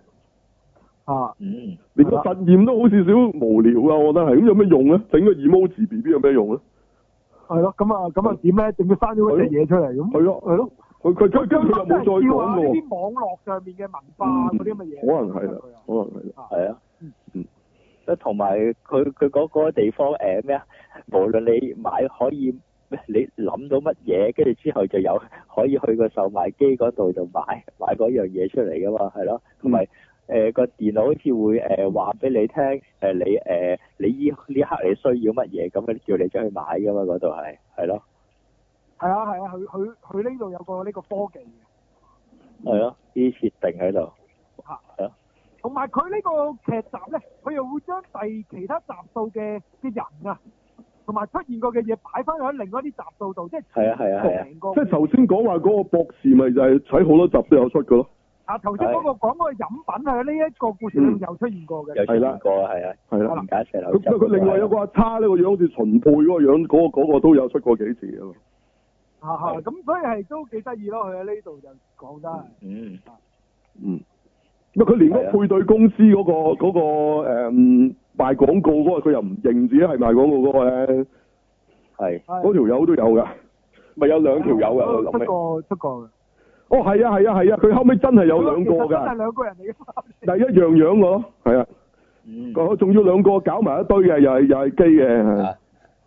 連個實驗都好似少無聊啊，我覺得係。咁有咩用咧？整個 emoji BB 有咩用咧？係咯，咁啊點咧？整佢生咗嗰隻嘢出嚟咁。係咯，係咯。佢又冇再講喎。呢啲網絡上面嘅文化嗰啲咁嘅嘢。可能係啦，可能係啦。係啊。
即同埋佢嗰個地方咩啊？無論你買可以，你諗到乜嘢，跟住之後就有可以去個售賣機嗰度就買嗰樣嘢出嚟噶嘛，係咯，同埋個電腦好似會話俾你聽你呢刻你需要乜嘢，咁樣叫你走去買噶嘛，嗰度係咯。
係啊，佢呢度有個呢個科技嘅。
係咯，啲設定喺度。係啊。
同埋佢呢個劇集咧，佢又會將其他集數嘅人啊，同埋出現過嘅嘢擺翻喺另外一啲集數度，即係成個。即係頭先講話嗰個博士，咪就係喺好多集都有出嘅咯。啊，頭先嗰個講嗰個飲品係呢一個故事裏面有出現過嘅。
有出現過係啊。係啦。
佢另外有個阿叉呢個樣好似秦沛嗰個樣，嗰個都有出過幾次啊嘛。
咁所以係都幾得意咯，佢喺呢度就講得。
佢連嗰個配對公司嗰個賣廣告嗰個，佢又唔認自己係賣廣告嗰個咧。係。嗰條友都有㗎，咪有兩條友㗎。出過嘅。 哦，係啊，佢後尾真係有兩個
其實真係
㗎，
兩個人嚟嘅。
但係一樣樣個咯，係啊，佢仲要兩個搞埋一堆嘅，又係基嘅，係
啊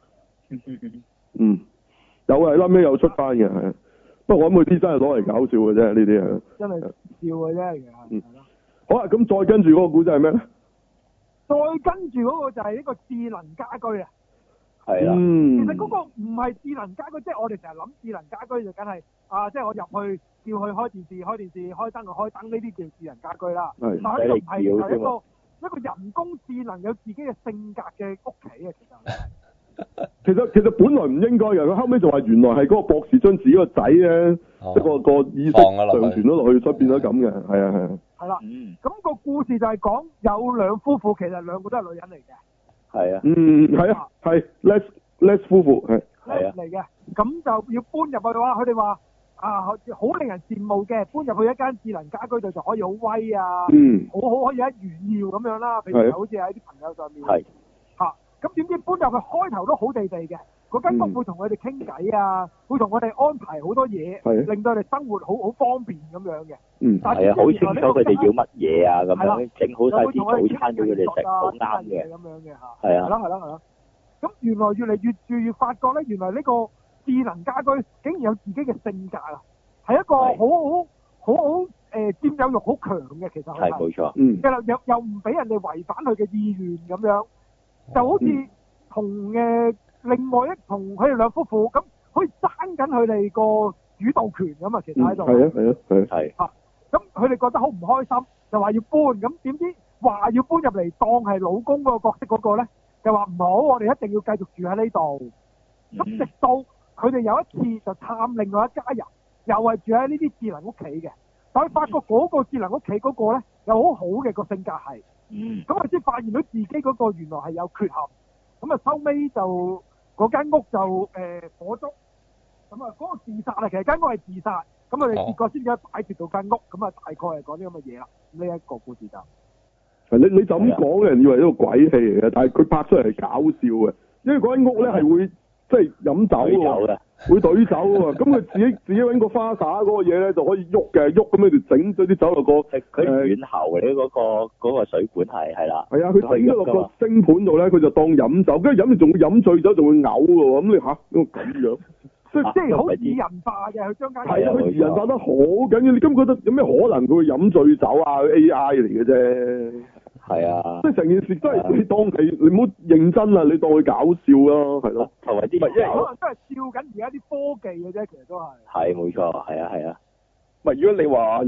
有係後尾又出翻嘅，係。不過我諗佢啲真係攞嚟搞笑嘅啫，呢啲係。
真係笑嘅啫，其實係咯。
好啊，咁再跟住嗰個古仔係咩咧？
再跟住嗰個就係呢個智能家居啊。
係啦。
其實嗰個唔係智能家居，即係我哋成日諗智能家居就梗係即係我入去叫佢開電視、開燈就開燈，呢啲叫智能家居啦。
係
但係呢個唔係，係一個人工智能有自己嘅性格嘅屋企啊，其實本來唔應該嘅，佢後尾就話原來係嗰個博士將自己個仔咧，即係個意識上傳咗落去，所以變咗咁嘅，係啊。係啦，咁個故事就係講有兩夫婦，其實兩個都係女人嚟嘅。係啊。係啊，係 Les 夫婦係。係啊。嚟嘅，咁就要搬入去嘅話，佢哋話好令人羨慕嘅，搬入去一間智能家居度就可以好威啊，好可以一炫耀咁樣啦，譬如好似喺啲朋友上面。係。咁點知搬入去開頭都好地地嘅，嗰間屋會同佢哋傾偈啊，會同我哋安排好多嘢，令到佢哋生活好方便咁樣嘅。係啊，好清楚佢哋要乜嘢啊，咁樣整好晒啲早餐俾佢哋食，好啱嘅。咁樣嘅嚇。係啊。係啦。咁原來越嚟越住越發覺咧，原來呢個智能家居竟然有自己嘅性格啊，係一個好佔有欲好強嘅，其實係。係冇錯。又唔俾人哋違反佢嘅意願咁樣。就好似同另外同佢哋兩夫婦咁，可以爭緊佢哋個主導權咁啊！其實喺度係咁佢哋覺得好唔開心，就話要搬，咁點知話要搬入嚟當係老公嗰個角色嗰個咧，就話唔好，我哋一定要繼續住喺呢度。咁直到佢哋有一次就探另外一家人，又係住喺呢啲智能屋企嘅，但係發覺嗰個智能屋企嗰個咧又好好嘅個性格係。咁佢先發現到自己嗰個原來係有缺陷，咁啊收尾就嗰間屋就火燭，咁啊嗰個自殺啊，其實間屋係自殺，咁佢哋結果先至擺脫到間屋，咁啊大概係講啲咁嘅嘢啦。呢一個故事就你就咁講，人以為呢個鬼戲嚟嘅，但係佢拍出嚟係搞笑嘅，因為嗰間屋咧係會即係飲酒嘅。會懟酒喎，咁佢自己揾個花灑嗰個嘢咧就可以喐嘅，喐咁樣就整咗啲酒落個佢軟喉嘅嗰個水管係啦。係啊，佢整咗落個星盤度咧，佢就當飲酒，跟住飲住仲會飲醉酒，仲會嘔嘅喎。咁你咁樣，即係好擬人化嘅，佢將間係啊，佢擬人化得好緊要。你根本覺得有咩可能佢會飲醉酒啊？AI 嚟嘅啫。係啊，即係成件事真係你當你唔好認真啦，你當佢搞笑咯，係咯，同埋啲可能都係笑緊而家啲科技嘅啫，其實都係。係冇錯，係啊。唔係如果你話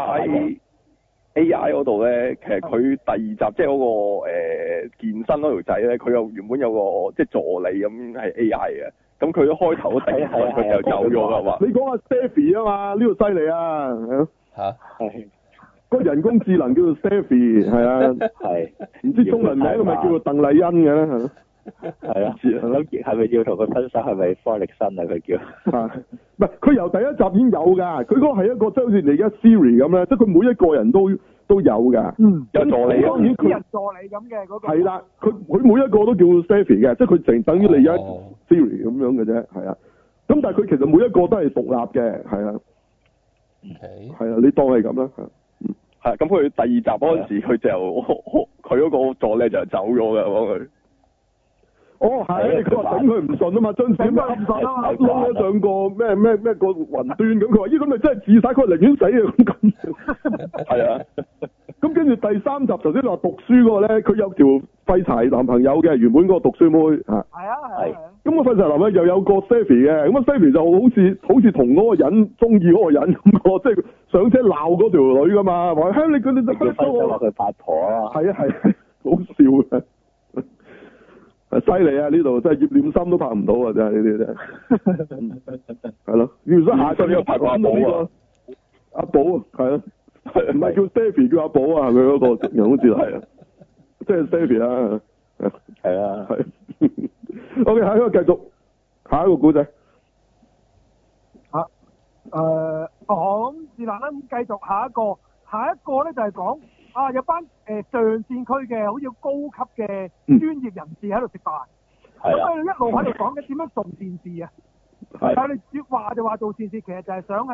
AI 嗰度咧，其實佢第二集即係嗰個健身嗰條仔咧，佢又原本有個即係助理咁係 AI 嘅，咁佢一開頭都頂佢就走咗啦嘛。你講阿 Stephy 啊嘛，呢個犀利啊，嚇係。嗰個人工智能叫做 Stephy， 係啊，係，唔知中文名係咪叫做鄧麗欣嘅咧？係啊，係咪要同佢分手？係咪方力申啊？佢叫唔係，佢由第一集已經有㗎。佢嗰個係一個即係好似你而家 Siri 咁咧，即係佢每一個人都有㗎。有助理，當然佢人助理咁嘅嗰個。係啦，佢每一個都叫 Stephy 嘅，即係佢成等於你而家 Siri 咁樣嘅啫，係啊。咁但係佢其實每一個都係獨立嘅，係啊。係啊，你當係咁啦。係，咁佢第二集嗰陣時，佢就佢嗰個助理就走咗嘅，幫佢。哦，係，佢話頂佢唔順啊嘛，張紙咩唔順啊嘛，撈咗上個咩個雲端咁，佢話咦咁咪真係自殺，佢寧願死啊咁。係啊。咁跟住第三集頭先話讀書嗰個咧，佢有條廢柴男朋友嘅，原本嗰個讀書妹嚇。係啊係。咁個廢柴男咧又有個 Stephy 嘅，咁啊 Stephy 就好似同嗰個人中意嗰個人咁個，即係上車鬧嗰條女噶嘛，話你佢哋就分手話佢八婆啊。係啊係，好笑啊！犀利啊！呢度真係葉念琛都拍唔到啊！真係呢啲真係。係咯，如果下集呢個拍過阿寶啊，阿寶係咯，唔係叫 Stephy 叫阿寶啊，佢嗰個人好似係啊，即係 Stephy 啦，係啊係。OK， 下一個繼續，下一個古仔。講是但啦，咁繼續下一個咧就係講有班上線區嘅好似高級嘅專業人士喺度食飯，咁佢哋一路喺度講緊點樣做善事啊。但係你話就話做善事，其實就係想喺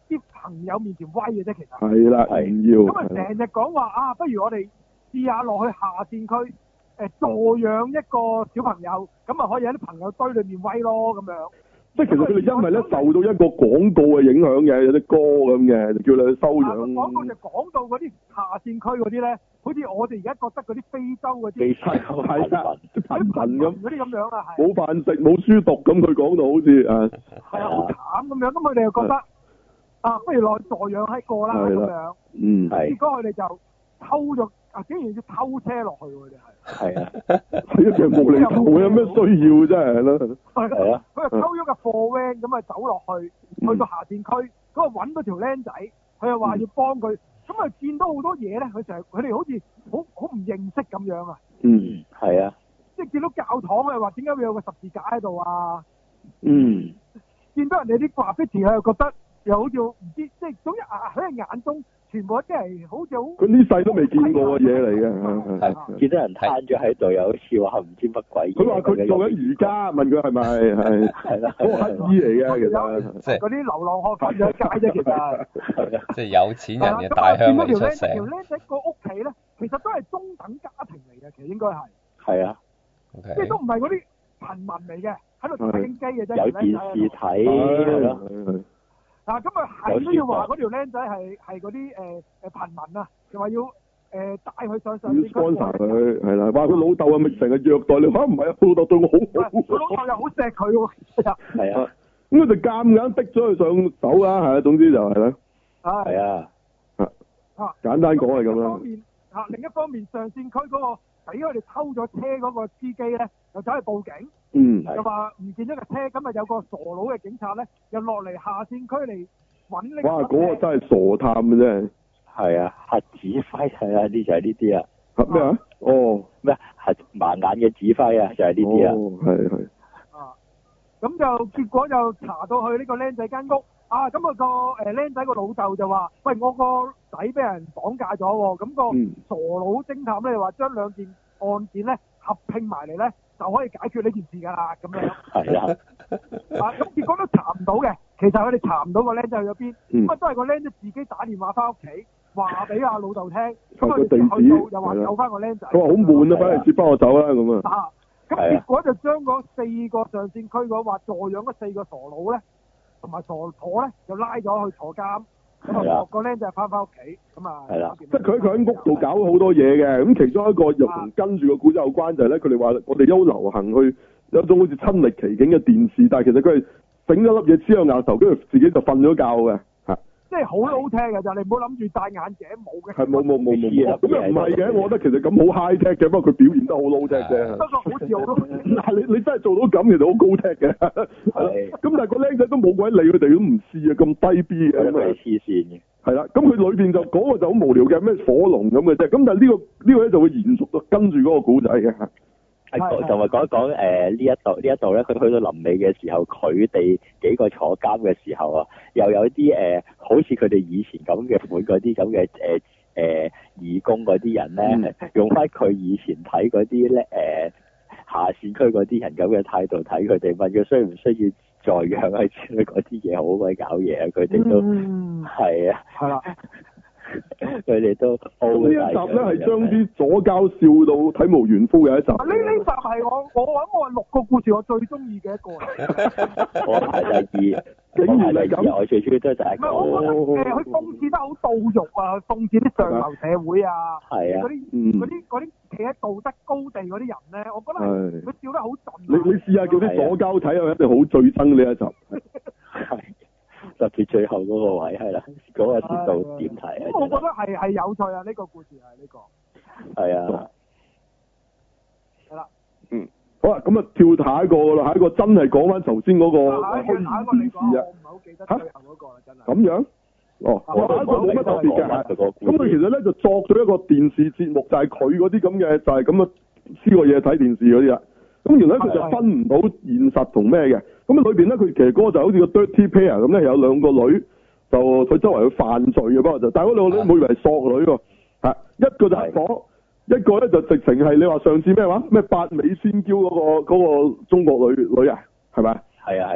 啲朋友面前威嘅啫，其實。
係啦，唔要。
咁啊，成日講話啊，不如我哋試下落去下線區，助養一個小朋友，咁啊可以喺啲朋友堆裏面威咯，咁樣。
即係其實佢哋因為咧受到一個廣告嘅影響嘅，有啲歌咁嘅，就叫你去收養。
廣告就講到嗰啲下線區嗰啲咧，好似我哋而家覺得嗰啲非洲嗰啲
係啦，啲貧民咁，
嗰啲咁樣啊，係。
冇飯食冇書讀咁，佢講到好似
係啊，好慘咁樣，咁佢哋又覺得不如落去助養一個啦咁樣。
嗯，
係。
結果佢哋就偷咗竟然要偷車落去喎，佢哋係。係啊。
係啊，其實無厘頭有咩需要真係啦。
係啊。
佢就偷咗架貨 van 咁啊走落去，去到下線區，咁啊揾到條僆仔，佢又話要幫佢，咁啊見到好多嘢咧，佢哋好似好唔認識咁樣啊。
嗯，
係啊。
即係見到教堂佢話點解會有個十字架喺度啊？
嗯。
見到人哋啲 graffiti 佢又覺得又好似唔知，即係總之喺佢眼中全部都係好似好。佢
呢世都未見過嘅嘢嚟嘅，
係見到人攤咗喺度，又好似話唔知乜鬼嘢。
佢話佢做緊瑜伽，問佢係咪係？係啦，嗰個乞衣嚟嘅其實。
即係嗰啲流浪漢瞓咗喺街啫，其實。
即係有錢人嘅大鄉里出城。
條僆仔個屋企咧，其實都係中等家庭嚟嘅，其實應該係。
係啊。
即係都唔係嗰啲貧民嚟嘅，喺度睇緊機嘅啫。
有電視睇係咯。
咁啊係都要話嗰條僆仔係嗰啲貧民啊，就話要帶佢上線區。
sponsor佢係啦，話佢老豆啊咪成日虐待你，唔係啊，佢老豆對我好好。
佢老豆又好錫佢喎。
係啊。
咁佢就夾硬逼咗佢上手啦，係啊，總之就係啦。
係啊。
簡單講係咁啦。
另一方面上線區嗰個俾佢哋偷咗車嗰個司機咧，又走去報警。又話唔見咗架車，咁啊有個傻佬嘅警察咧，又落嚟下線區嚟揾呢個。哇！
嗰個真係傻探嘅啫。係
啊，核指揮係啊，呢就係呢啲啊。
核咩啊？哦。
咩？核盲眼嘅指揮啊，就係呢啲啊。
係。
咁就結果就查到去呢個僆仔間屋。咁啊個僆仔個老豆就話：喂，我個仔俾人綁架咗喎。咁個傻佬偵探咧話將兩件案件咧合拼埋嚟咧，就可以解決呢件事㗎啦。咁樣。係啊。咁結果都查唔到嘅。其實佢哋查唔到個僆仔去咗邊。咁啊都係個僆仔自己打電話翻屋企，話俾阿老豆聽。咁佢哋去到又話救翻個僆仔。
佢話好悶啊，翻嚟接翻我走啦咁
啊。咁結果就將嗰4個上線區嗰話助養嗰4個傻佬咧，同埋傻婆咧，就拉咗去坐監。咁啊，個僆仔翻屋企，咁啊。係啦。即係佢喺屋度搞好多嘢嘅，咁其中一個又同跟住個古仔有關就係咧，佢哋話我哋而家好流行去有一種好似親歷其境嘅電視，但係其實佢係整咗粒嘢黐喺額頭，跟住自己就瞓咗覺嘅。即係好 low tech 嘅就你唔好諗住戴眼鏡冇嘅。係冇。咁又唔係嘅，我覺得其實咁好 high tech 嘅，不過佢表現得好 low tech 啫。不過好似好 low。嗱你真係做到咁，其實好高 tech 嘅。係。咁但係個僆仔都冇鬼理佢哋，都唔試啊，咁低 B 嘅。咁啊黐線嘅。係啦，咁佢裏邊就嗰個就好無聊嘅，咩火龍咁嘅啫。咁但係呢個咧就會延續到跟住嗰個古仔嘅。
就係講一講呢一度咧，佢去到臨尾嘅時候，佢哋幾個坐監嘅時候啊，又有啲好似佢哋以前咁嘅款嗰啲咁嘅義工嗰啲人咧，用翻佢以前睇嗰啲咧下線區嗰啲人咁嘅態度睇佢哋，問佢需唔需要再養啊之類嗰啲嘢，好鬼搞嘢啊！佢哋都係啊，係啦。佢哋都呢一集咧係將啲左膠笑到體無完膚嘅一集。呢
集係我諗6個故事我最中意嘅一個。
我係第2，竟然係咁。我最中意都係第1個。
我覺得佢諷刺得好到肉啊，諷刺啲上流社會啊。係啊。嗰啲企喺道德高地嗰啲人咧，我覺得佢笑得好盡。你試下叫啲左膠睇，我一定好最憎呢一集。係。
特別最後嗰個位係啦，嗰個節奏點睇啊？
我覺得係有趣啊！呢個故事係呢個。係啊。係啦。
好啦，咁啊跳下一個啦，下一個真係講翻頭先嗰個虛擬電視啊。我唔係好記得最後嗰個啦，真係。咁樣？哦，下一個冇乜特別嘅。咁佢其實咧就作咗一個電視節目，就係佢嗰啲咁嘅，就係咁啊，黐個嘢睇電視嗰啲啊。咁原來佢就分唔到現實同咩嘅，咁啊裏邊咧佢其實嗰個就好似個 dirty pair 咁咧，有2個女，就佢周圍去犯罪嘅，不過就，但係嗰2個女，我以為係索女喎，一個就係火，一個咧就直情係你話上次咩話咩8尾仙嬌嗰個中國女啊，係咪？係啊。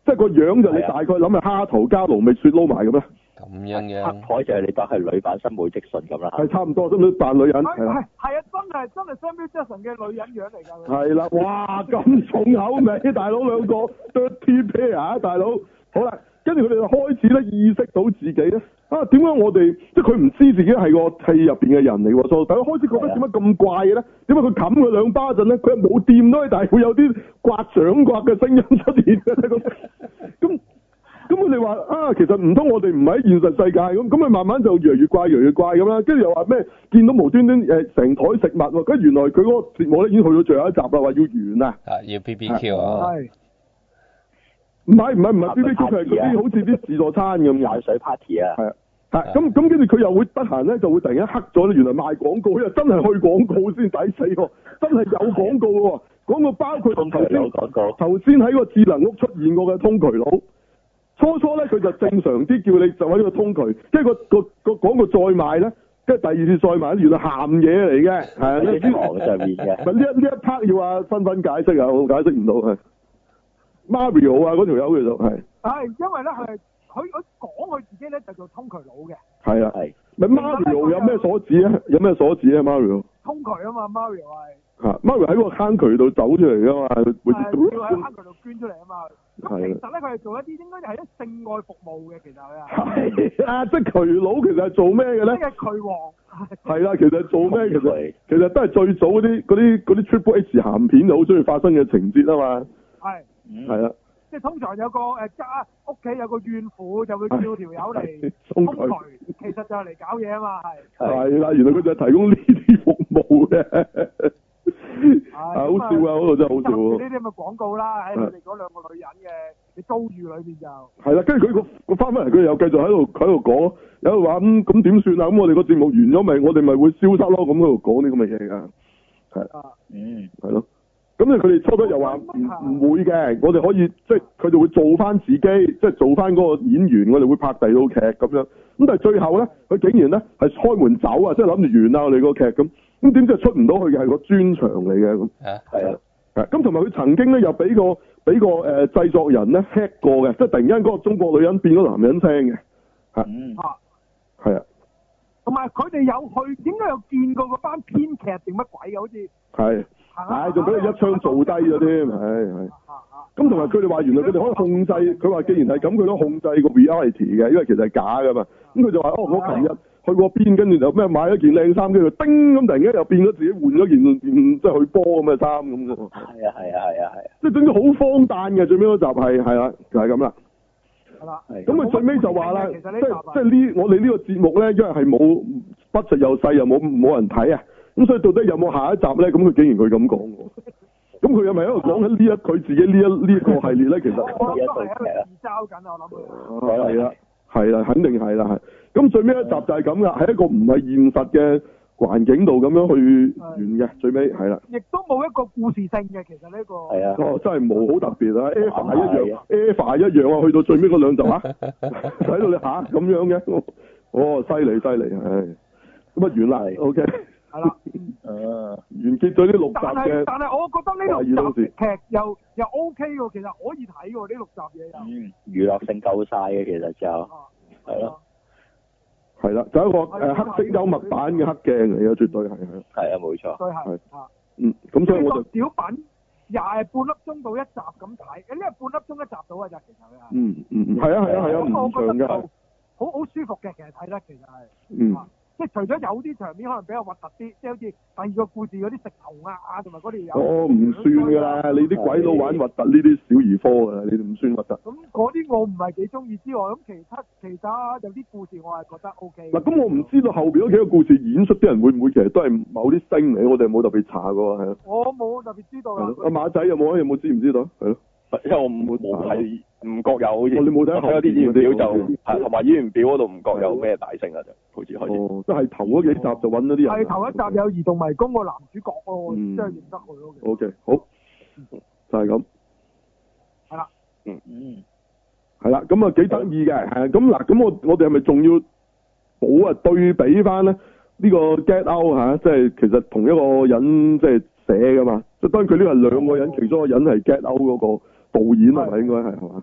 即係個樣就你大概諗係蝦頭加濃味雪撈埋咁咧。
咁樣嘅。
黑台就係你當係女版新妹積遜咁啦。
係差唔多，都唔知扮女人
係
係啦。
係啊，真係 Samuel Jackson 嘅女人樣嚟㗎。
係啦，哇咁重口味，大佬兩個 dirty pair 啊，大佬。好啦，跟住佢哋就開始咧意識到自己咧啊，點解我哋即係佢唔知自己係個戲入邊嘅人嚟喎，所以大家開始覺得點解咁怪嘅咧？點解佢冚佢兩巴陣咧？佢冇掂到，但係會有啲刮掌刮嘅聲音出現嘅。咁佢哋話啊，其實唔通我哋唔喺現實世界咁，佢慢慢就越嚟越怪，越嚟越怪咁啦。跟住又話咩？見到無端端成台食物喎，跟住原來佢嗰個節目咧已經去到最後一集啦，話要完啦。
要 BBQ 啊。
係。
唔係 BBQ， 佢係嗰啲好似啲自助餐咁嘅。
玩水 party 啊。
係啊。咁跟住佢又會得閒咧，就會突然間黑咗咧。原來賣廣告，又真係去廣告先抵死喎！真係有廣告喎，廣告包括頭先喺個智能屋出現過嘅通渠佬。初咧佢就正常啲，叫你就喺個通渠，跟住個廣告再賣咧，跟住第二次再賣，原來鹹嘢嚟嘅，係啊，
喺網上面嘅。
呢一 part 要阿芬芬解釋啊，我解釋唔到係。Mario 啊，嗰條友其實係。係，
因為咧佢講佢自己咧就做通渠佬嘅。
係啊。係。咪 Mario 有咩所指啊？有咩所指啊 ？Mario。
通渠啊嘛 ，Mario 係。
Mario 喺個坑渠度走出嚟噶嘛，會
喺坑渠度捐出嚟啊嘛。咁其實咧，佢係做一啲應該係一性愛服務嘅，其實佢係。係啊，即係渠佬其實係做咩嘅咧？即係渠王。係啦，其實係做咩？其實都係最早嗰啲 Triple H 鹹片就好中意發生嘅情節啊嘛。係。係啊。即係通常有個家屋企有個怨婦就會叫條友嚟通渠，其實就係嚟搞嘢啊嘛，係。係啦，原來佢就係提供呢啲服務嘅。好笑啊！嗰度真係好笑喎。呢啲咁嘅廣告啦，喺佢哋嗰兩個女人嘅遭遇裏邊就係啦，跟住佢個翻返嚟，佢又繼續喺度講，有度話咁點算啊？咁我哋個節目完咗咪，我哋咪會消失咯？咁喺度講啲咁嘅嘢㗎，係。係咯。咁佢哋初初又話唔會嘅，我哋可以即係佢哋會做翻自己，即係做翻嗰個演員，我哋會拍第二套劇咁樣。咁但係最後咧，佢竟然咧係開門走啊，即係諗住完啦我哋個劇咁。咁點知出唔到去嘅係個專場嚟嘅咁。係啊。咁同埋佢曾經咧又俾個製作人咧 hack 過嘅，即係突然間嗰個中國女人變咗男人聲嘅。係啊。同埋佢哋有去，應該有見過嗰班編劇定乜鬼嘅，好似。係。仲俾佢一槍做低咗添，係。咁同埋佢哋話原來佢哋可以控制，佢話既然係咁，佢都控制個 reality 嘅，因為其實係假噶嘛。咁佢就話我琴日去過邊，跟住就咩買咗件靚衫，跟住叮咁突然間又變咗自己換咗件即係去波咁嘅衫咁嘅。係啊。即係總之好荒誕嘅，最尾嗰集係啦，就係咁啦。係啦。咁佢最尾就話啦，即係我哋呢個節目咧，因為係冇budget又細又冇人睇啊。咁所以到底有冇下一集咧？咁佢竟然佢咁講喎，咁佢係咪喺度講緊佢自己呢個系列咧？其實我諗都係喺度自嘲緊，我諗係啦，肯定係啦，係。咁最尾一集就係咁噶，喺一個唔係現實嘅環境度咁樣去完嘅，最尾係啦。亦都冇一個故事性嘅，其實呢個係啊。真係冇好特別啊 ！Eva 一樣啊，去到最尾嗰兩集啊，睇到你咁樣嘅，犀利，唉，咁啊完啦 ，OK。係啦，完結咗呢6集嘅，但係我覺得呢6集劇又 OK 喎，其實可以睇喎，呢6集嘢又娛樂性夠晒嘅，其實就係咯，係啦，就一個黑色幽默版嘅黑鏡嚟嘅，絕對係啊，冇錯，係咁所以我就小品又係半粒鐘到一集咁睇，因為半粒鐘一集到啊，就其實係啊，唔長嘅，好舒服嘅，其實睇得其實係即係除咗有啲場面可能比較核突啲，即係好似第二個故事嗰啲食蟲啊，同埋嗰條友。唔算㗎啦，你啲鬼佬玩核突呢啲小兒科㗎啦，你哋唔算核突。咁嗰啲我唔係幾中意之外，咁其他有啲故事我係覺得 OK。嗱，咁我唔知道後邊嗰幾個故事演出啲人會唔會其實都係某啲星嚟，我哋冇特別查過係咯。我冇特別知道啊。阿馬仔有冇知唔知道？係咯。因為我冇睇，唔覺有好似。你冇睇有啲演員表就係同埋演員表嗰度唔覺有咩大聲啊，就好似開始。即係頭嗰幾集就揾咗啲人。係頭一集有移動迷宮個男主角咯，真係認得佢咯。OK，好，就係咁。係啦。係啦，咁啊幾得意嘅，係咁嗱，咁我哋係咪仲要補啊對比翻咧？呢個 Get Out 嚇，即係其實同一個人即係寫噶嘛，即係當然佢呢個係兩個人，其中一個人係 Get Out 嗰個導演係咪應該係嘛？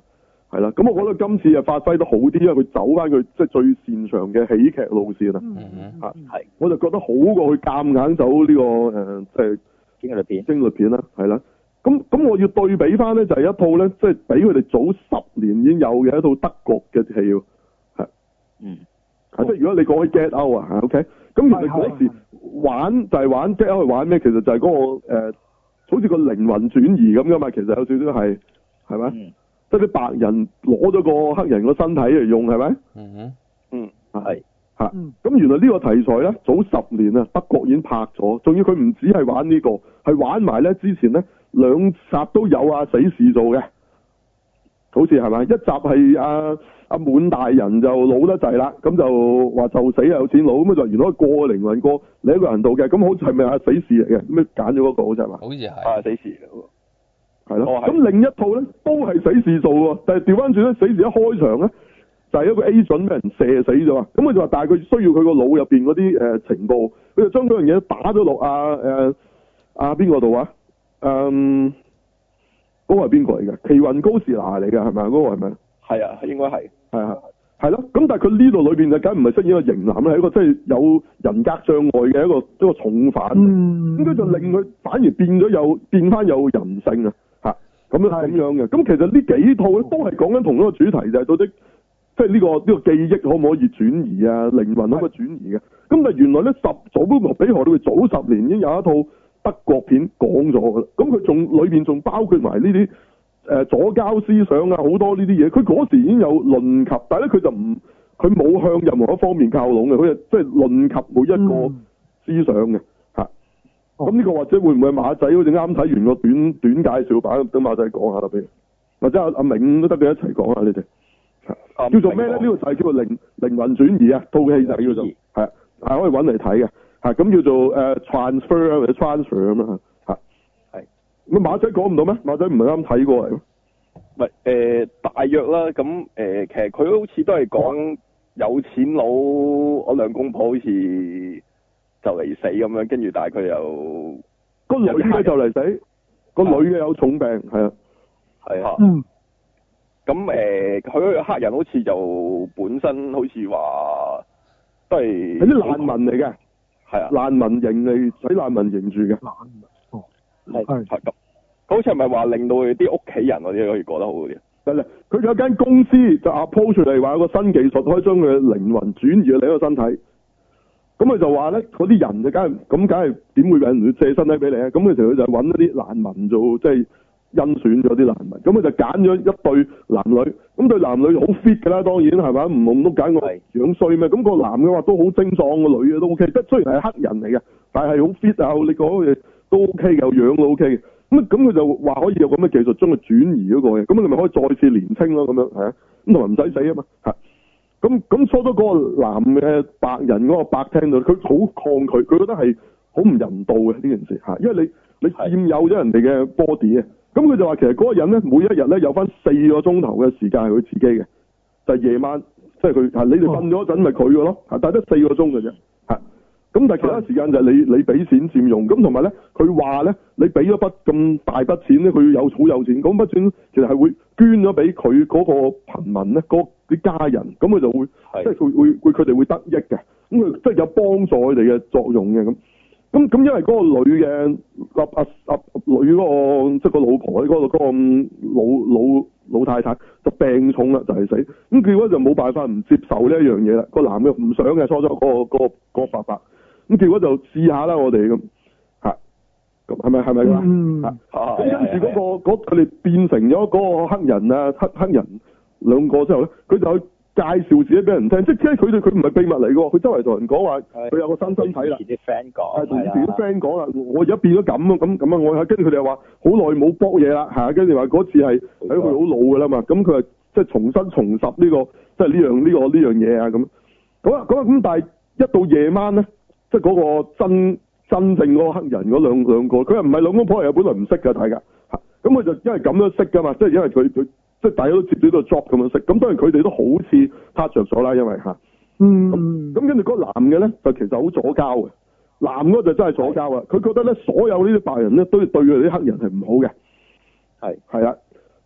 係啦，咁我覺得今次就發揮得好啲，因為佢走翻佢即係最擅長嘅喜劇路線啊。
係
我就覺得好過佢夾硬走呢、個即係驚慄片啦，係啦。咁我要對比翻咧，就係一套咧，即係比佢哋早10年已經有嘅一套德國嘅戲喎。係。即係如果你講起 Get Out 啊，OK，咁其實嗰時玩就係玩 Get Out 係玩咩？其實就係嗰、個好似個靈魂轉移咁噶嘛。其實有少少係咪？即係啲白人攞咗個黑人個身體嚟用係咪？係。咁原來呢個題材咧，早10年啊，德國已經拍咗，仲要佢唔止係玩呢、個，係玩埋咧之前咧2集都有死侍做嘅，好似係咪？一集係阿滿大人就老得滯啦，咁就話就死有錢佬，咁就原來過靈魂過另一個人度嘅，咁好似係咪死侍嚟嘅？咁揀咗嗰個好似係嘛？
好似係。
死侍嚟喎。
係咯。咁另一套咧都係死侍做喎，但係調翻轉咧，死侍一開場咧。就係一個 agent 俾人射死咗啊！咁佢就話，但係佢需要佢個腦入邊嗰啲情報，佢就將嗰樣嘢打咗落邊個度啊？嗰個係邊個嚟嘅？奇雲高士拿嚟嘅係咪？嗰個係咪？
係啊，應該係。
係咯。咁但係佢呢度裏邊就梗唔係飾演一個型男咧，係一個即係有人格障礙嘅一個重犯。應該就令佢反而變翻有人性啊！咁樣嘅。咁其實呢幾套咧都係講緊同一個主題，就係到底。即係呢個記憶可唔可以轉移啊？靈魂可唔可以轉移嘅？咁但係原來咧比何到佢早10年已經有一套德國片講咗㗎啦。咁佢仲裏邊仲包括埋呢啲左膠思想啊，好多呢啲嘢。佢嗰時已經有論及，但係咧佢冇向任何一方面靠攏嘅，佢就即係論及每一個思想嘅嚇。咁呢個或者會唔會馬仔好似啱睇完個短介紹版，等馬仔講下啦，譬如或者阿明都得嘅一齊講下你哋。叫做咩咧？呢個就係叫做靈魂轉移啊！套戲就係叫做係可以揾嚟睇嘅咁叫做transfer 或者 transfer 咁啊咁馬仔講唔到咩？馬仔唔係啱睇過嚟咩？
唔係大約啦。咁其實佢好似都係講有錢佬我兩公婆好似就嚟死咁樣，跟住但係佢又
個女嘅就嚟死，個女嘅有重病係啊。
咁佢黑人好似就本身好似話都係
啲難民嚟嘅，難民營嚟喺難民營住嘅。
係咁，好似係咪話令到佢啲屋企人嗰啲可以過得好啲？
佢有間公司就 approach 嚟話有個新技術可以將佢嘅靈魂轉移去另一個身體。咁佢就話咧，嗰啲人就梗係點會有人借身體俾你啊？咁佢就揾一啲難民做即係。甄選咗啲男民，咁佢就揀咗一對男女，咁對男女好 fit 㗎啦，當然係咪？唔都揀個樣衰咩？咁個男嘅話都好精壯，個女嘅都 OK，即係雖然係黑人嚟嘅，但係好 fit 啊！你講嘅都 OK 嘅，樣都 OK 嘅。咁佢就話可以有咁嘅技術將佢轉移嗰個嘅，咁你咪可以再次年青咯，咁樣係啊，咁同埋唔使死啊嘛嚇。咁初咗嗰個男嘅白人嗰個白聽到，佢好抗拒，佢覺得係好唔人道嘅呢件事嚇，因為你佔有咗人哋嘅 body 啊。咁佢就話其實嗰個人咧，每一日咧有翻4個鐘頭嘅時間係佢自己嘅，就係夜晚，即係佢你哋瞓咗陣咪佢嘅咯，但係得4個鐘嘅啫，咁但係其他時間就係你俾錢佔用，咁同埋咧佢話咧你俾咗筆咁大筆錢咧，佢好有錢，咁筆錢其實係會捐咗俾佢嗰個貧民咧，嗰啲家人，咁佢就會即係佢哋會得益嘅，咁佢即係有幫助佢哋嘅作用嘅咁。咁因為嗰個女嘅女嗰個即係個老婆喺嗰個老太太就病重啦，就係死。咁結果就冇辦法唔接受呢一樣嘢啦。個男嘅唔想嘅初初個伯伯。咁結果就試下啦，我哋咁嚇。咁係咪㗎？咁跟住佢哋變成咗嗰個黑人啊，黑人兩個之後咧，佢就去介紹自己俾人聽，即係佢唔係秘密嚟㗎，佢周圍同人講話佢有個新身體啦。
同啲 friend 講，
同以前啲 friend 講啦，我而家變咗咁啊，我跟住佢哋話好耐冇搏嘢啦，係跟住話嗰次係喺佢好老㗎啦嘛，咁佢即係重拾呢個即係呢樣嘢啊咁。咁但係一到夜晚咧，即係嗰個真正嗰個黑人嗰兩個，佢又唔係兩公婆嚟嘅，本來唔識㗎大家嚇，咁佢就因為咁樣識㗎嘛，即係因為佢。即係大家都接咗個 job 咁樣識，咁當然佢哋都好似撻着咗啦，因為嚇。咁跟住嗰個男嘅咧，就其實好左膠嘅。男嗰就真係左膠啊！佢覺得咧，所有呢啲白人咧，都要對佢哋啲黑人係唔好嘅。係啦。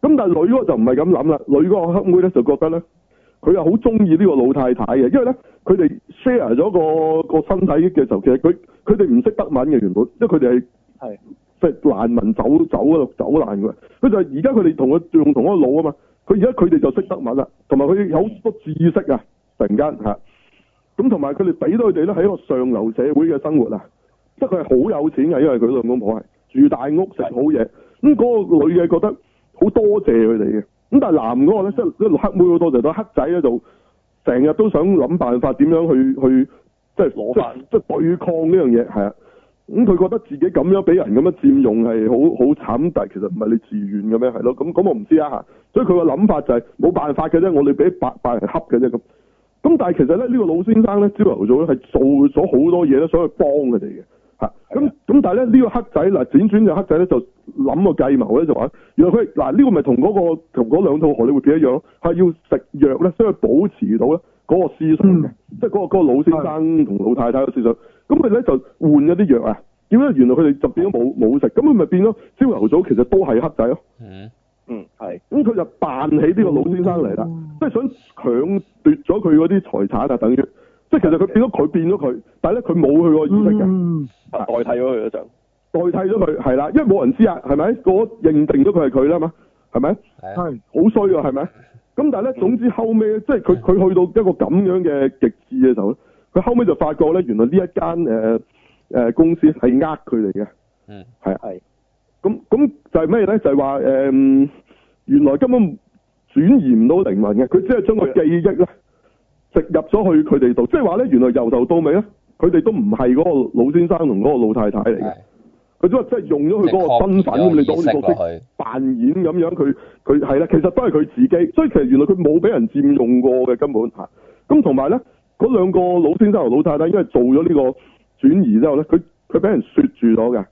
咁但係女嗰個就唔係咁諗啦，女嗰個黑妹咧就覺得咧，佢又好中意呢個老太太嘅，因為咧佢哋 share 咗個身體嘅時候，其實佢哋唔識德文嘅原本，因為佢哋係即係難民走嗰度走難嘅，佢就係而家佢哋同佢用同一個腦啊嘛，佢哋就識德文啦，同埋佢有好多知識啊，突然間嚇，咁同埋佢哋俾到佢哋咧喺一個上流社會嘅生活啊，即係佢係好有錢嘅，因為佢兩公婆係住大屋食好嘢，咁嗰個女嘅覺得好多謝佢哋嘅，咁但係男嗰個咧即係一路黑妹好多謝，到黑仔咧就成日都想諗辦法點樣去即係攞翻即係對抗呢樣嘢係啊。咁佢覺得自己咁樣俾人咁樣佔用係好慘，但係其實唔係你自願嘅咩？係咯，咁我唔知啊嚇。所以佢個諗法就係冇辦法嘅啫，我哋俾白人恰嘅啫咁。咁但係其實咧呢個老先生咧朝頭早咧係做咗好多嘢咧，想去幫佢哋嘅嚇。咁但係咧呢個黑仔嗱輾轉就黑仔咧就諗個計謀咧就話，原來佢嗱呢個咪同嗰兩套荷里活片一樣咯，係要食藥咧先去保持到咧嗰個思想嘅，即係嗰個老先生同老太太嘅思想。咁佢咧就換咗啲藥啊，點解原來佢哋就變咗冇食，咁佢咪變咗朝頭早其實都係黑仔咯。係。咁佢就扮起呢個老先生嚟啦，即係想搶奪咗佢嗰啲財產啊，等於即係其實佢變咗佢，但係咧佢冇佢個意識嘅，
代替咗佢嗰陣。代
替咗佢係啦，因為冇人知啊，係咪？我認定咗佢係佢啦嘛，係咪？係。好衰啊，係咪？咁但係咧，總之後尾即係佢去到一個咁樣嘅極致嘅時候咧。佢後尾就發覺咧，原來呢一間公司係佢哋嘅，係啊，咁就係咩咧？就係話原來根本轉移唔到靈魂嘅，佢只係將個記憶咧植入咗去佢哋度，即係話咧，原來由頭到尾咧，佢哋都唔係嗰個老先生同嗰個老太太嚟嘅，佢只係即係用咗佢嗰個身份咁，你當呢個角色扮演咁樣，佢係啦，其實都係佢自己，所以其實原來佢冇俾人佔用過嘅根本嚇，咁同埋咧。嗰兩個老先生同老太太，因為做咗呢個轉移之後咧，佢俾人雪住咗嘅，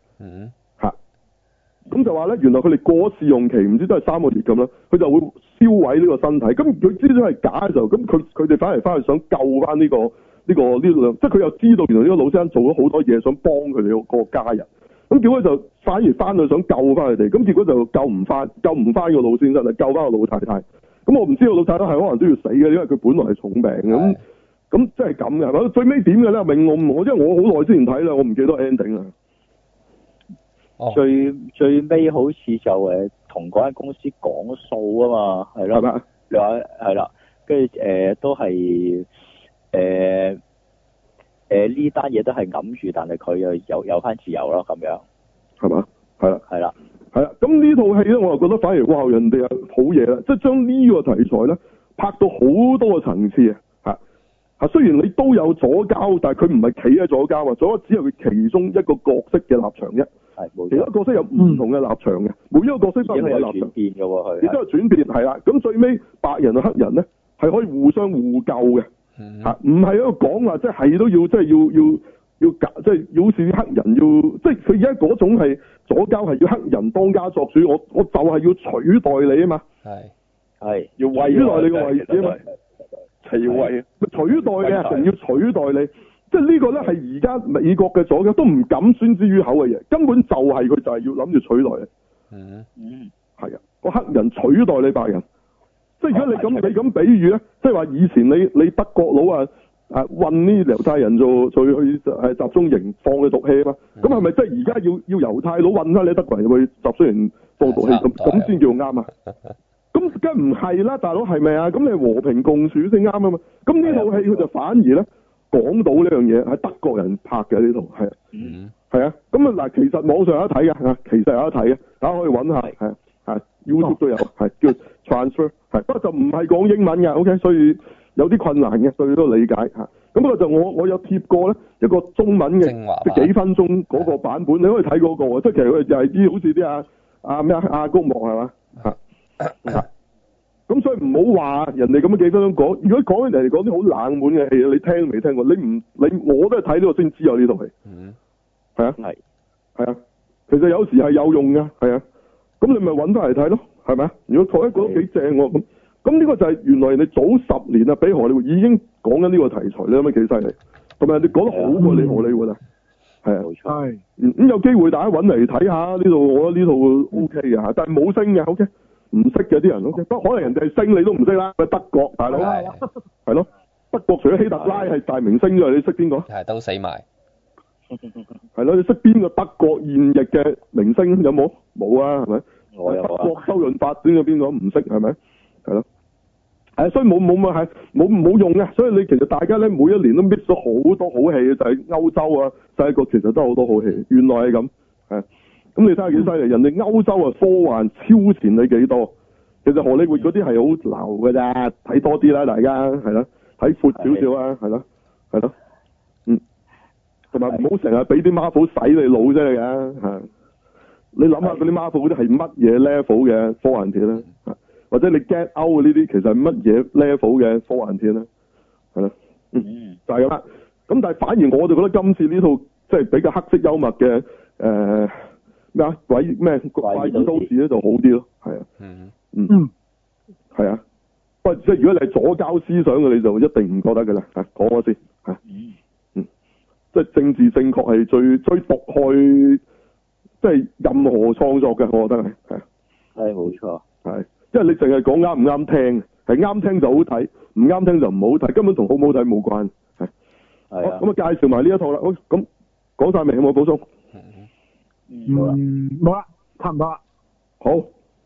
咁就話咧，原來佢哋過咗試用期，唔知都係3個月咁啦，佢就會燒毀呢個身體。咁佢知道係假嘅時候，咁佢哋反而翻去想救翻呢個，即係佢又知道原來呢個老先生做咗好多嘢，想幫佢哋個家人。咁結果就反而翻去想救翻佢哋，咁結果就救唔翻個老先生，就救翻個老太太。咁我唔知道老太太係可能都要死嘅，因為佢本來係重病咁。咁即係咁嘅，係咪？最尾點嘅咧？明我因為我好耐之前睇啦，我唔記得 ending 啦。
最尾好似就同嗰間公司講數啊嘛，係咯。係咪？你話係啦，跟住都係呢單嘢都係揞住，但係佢又有翻自由咯，咁樣
係嘛？係啦，
係啦，
係啦。咁呢套戲咧，我又覺得反而哇，人哋係好嘢啦，即係將呢個題材咧拍到好多個層次啊！雖然你都有左膠，但係佢唔係企喺左膠啊，左膠只係佢其中一個角色嘅立場啫。係冇錯，其他角色有唔同嘅立場嘅，每一個角色都有立場變嘅喎，亦都有轉變係啦。咁最尾白人同黑人咧係可以互相互救嘅，唔係喺度講話即係都要即係要即係好似啲黑人要即係佢而家嗰種係左膠係要黑人當家作主，我就係要取代你啊嘛，係要取代你個位置啊嘛。係要為取代嘅，成要取代你，即係呢個咧係而家美國嘅左膠都唔敢宣之於口嘅嘢，根本就係佢就係要諗住取代你。係啊，個黑人取代你白人，即係如果你咁比喻咧，即係話以前你德國佬啊運呢猶太人做去集中營放嘅毒氣啊嘛，咁係咪即係而家要猶太佬運翻你德國人去集中營放毒氣咁先叫啱啊？咁梗唔係啦，大佬係咪啊？咁你和平共處先啱啊嘛。咁呢套戲佢就反而咧講到呢樣嘢，係德國人拍嘅呢套，係啊，係啊。咁啊嗱，其實網上有得睇嘅，其實有得睇嘅，大家可以揾下，係 YouTube 都有，係叫 Transfer， 係不過就唔係講英文嘅 ，OK， 所以有啲困難嘅，對佢都理解嚇。咁不過就我有貼過咧一個中文嘅即幾分鐘嗰個版本，你可以睇嗰個，即係其實佢就係啲好似啲阿谷幕係嘛嚇。咁所以唔好話人哋咁樣幾分鐘講，如果講人哋講啲好冷門嘅戲，你聽未聽過？我都係睇呢個先知有呢套戲。係啊，係啊，其實有時係有用㗎，係啊。咁你咪揾翻嚟睇咯，係咪啊？如果覺得幾正喎，咁呢個就係原來你早10年啊，比荷里活已經講緊呢個題材，你諗下幾犀利？同埋你講得好過你荷里活啊，係啊，冇錯。咁有機會大家揾嚟睇下呢度，我覺得呢套 OK 嘅嚇，但係冇聲嘅 OK。 唔識嘅啲人咯，不過可能人哋係星你都唔識啦，德國大佬
係
係咯，德國除咗希特拉係大明星之外，你識邊個？
係都死埋。
係咯，你識邊個德國現役嘅明星有冇？冇啊，係咪？
我有
德國周潤發邊個唔識係咪？係咯，所以冇用嘅，所以你其實大家咧每一年都 miss 咗好多好戲嘅，就係歐洲啊、世界各其實都好多好戲，原來係咁，係。咁你睇下幾犀利，人哋歐洲啊科幻超前你幾多？其實荷里活嗰啲係好流㗎咋，睇多啲啦，大家係咯，睇闊少少啊，係咯，係咯，同埋唔好成日俾啲 Marvel 洗你腦啫嘅，係。你諗下嗰啲 Marvel 嗰啲係乜嘢 level 嘅科幻片咧？或者你 Get Out 呢啲其實係乜嘢 level 嘅科幻片咧？係咯，就係咁啦。咁但係反而我就覺得今次呢套即係比較黑色幽默嘅咩啊怪異都市咧就好啲咯，係啊，係啊。不過即係如果你係左膠思想嘅，你就一定唔覺得㗎啦。講我先嚇，即係政治正確係最毒害。即係任何創作嘅，我覺得係
冇錯，
係，因為你淨係講啱唔啱聽，係啱聽就好睇，唔啱聽就唔好睇，根本同好唔好睇冇關係。好咁啊，介紹埋呢一套啦。好，咁講晒未？有冇補充？
冇啦，差唔多啦。
好。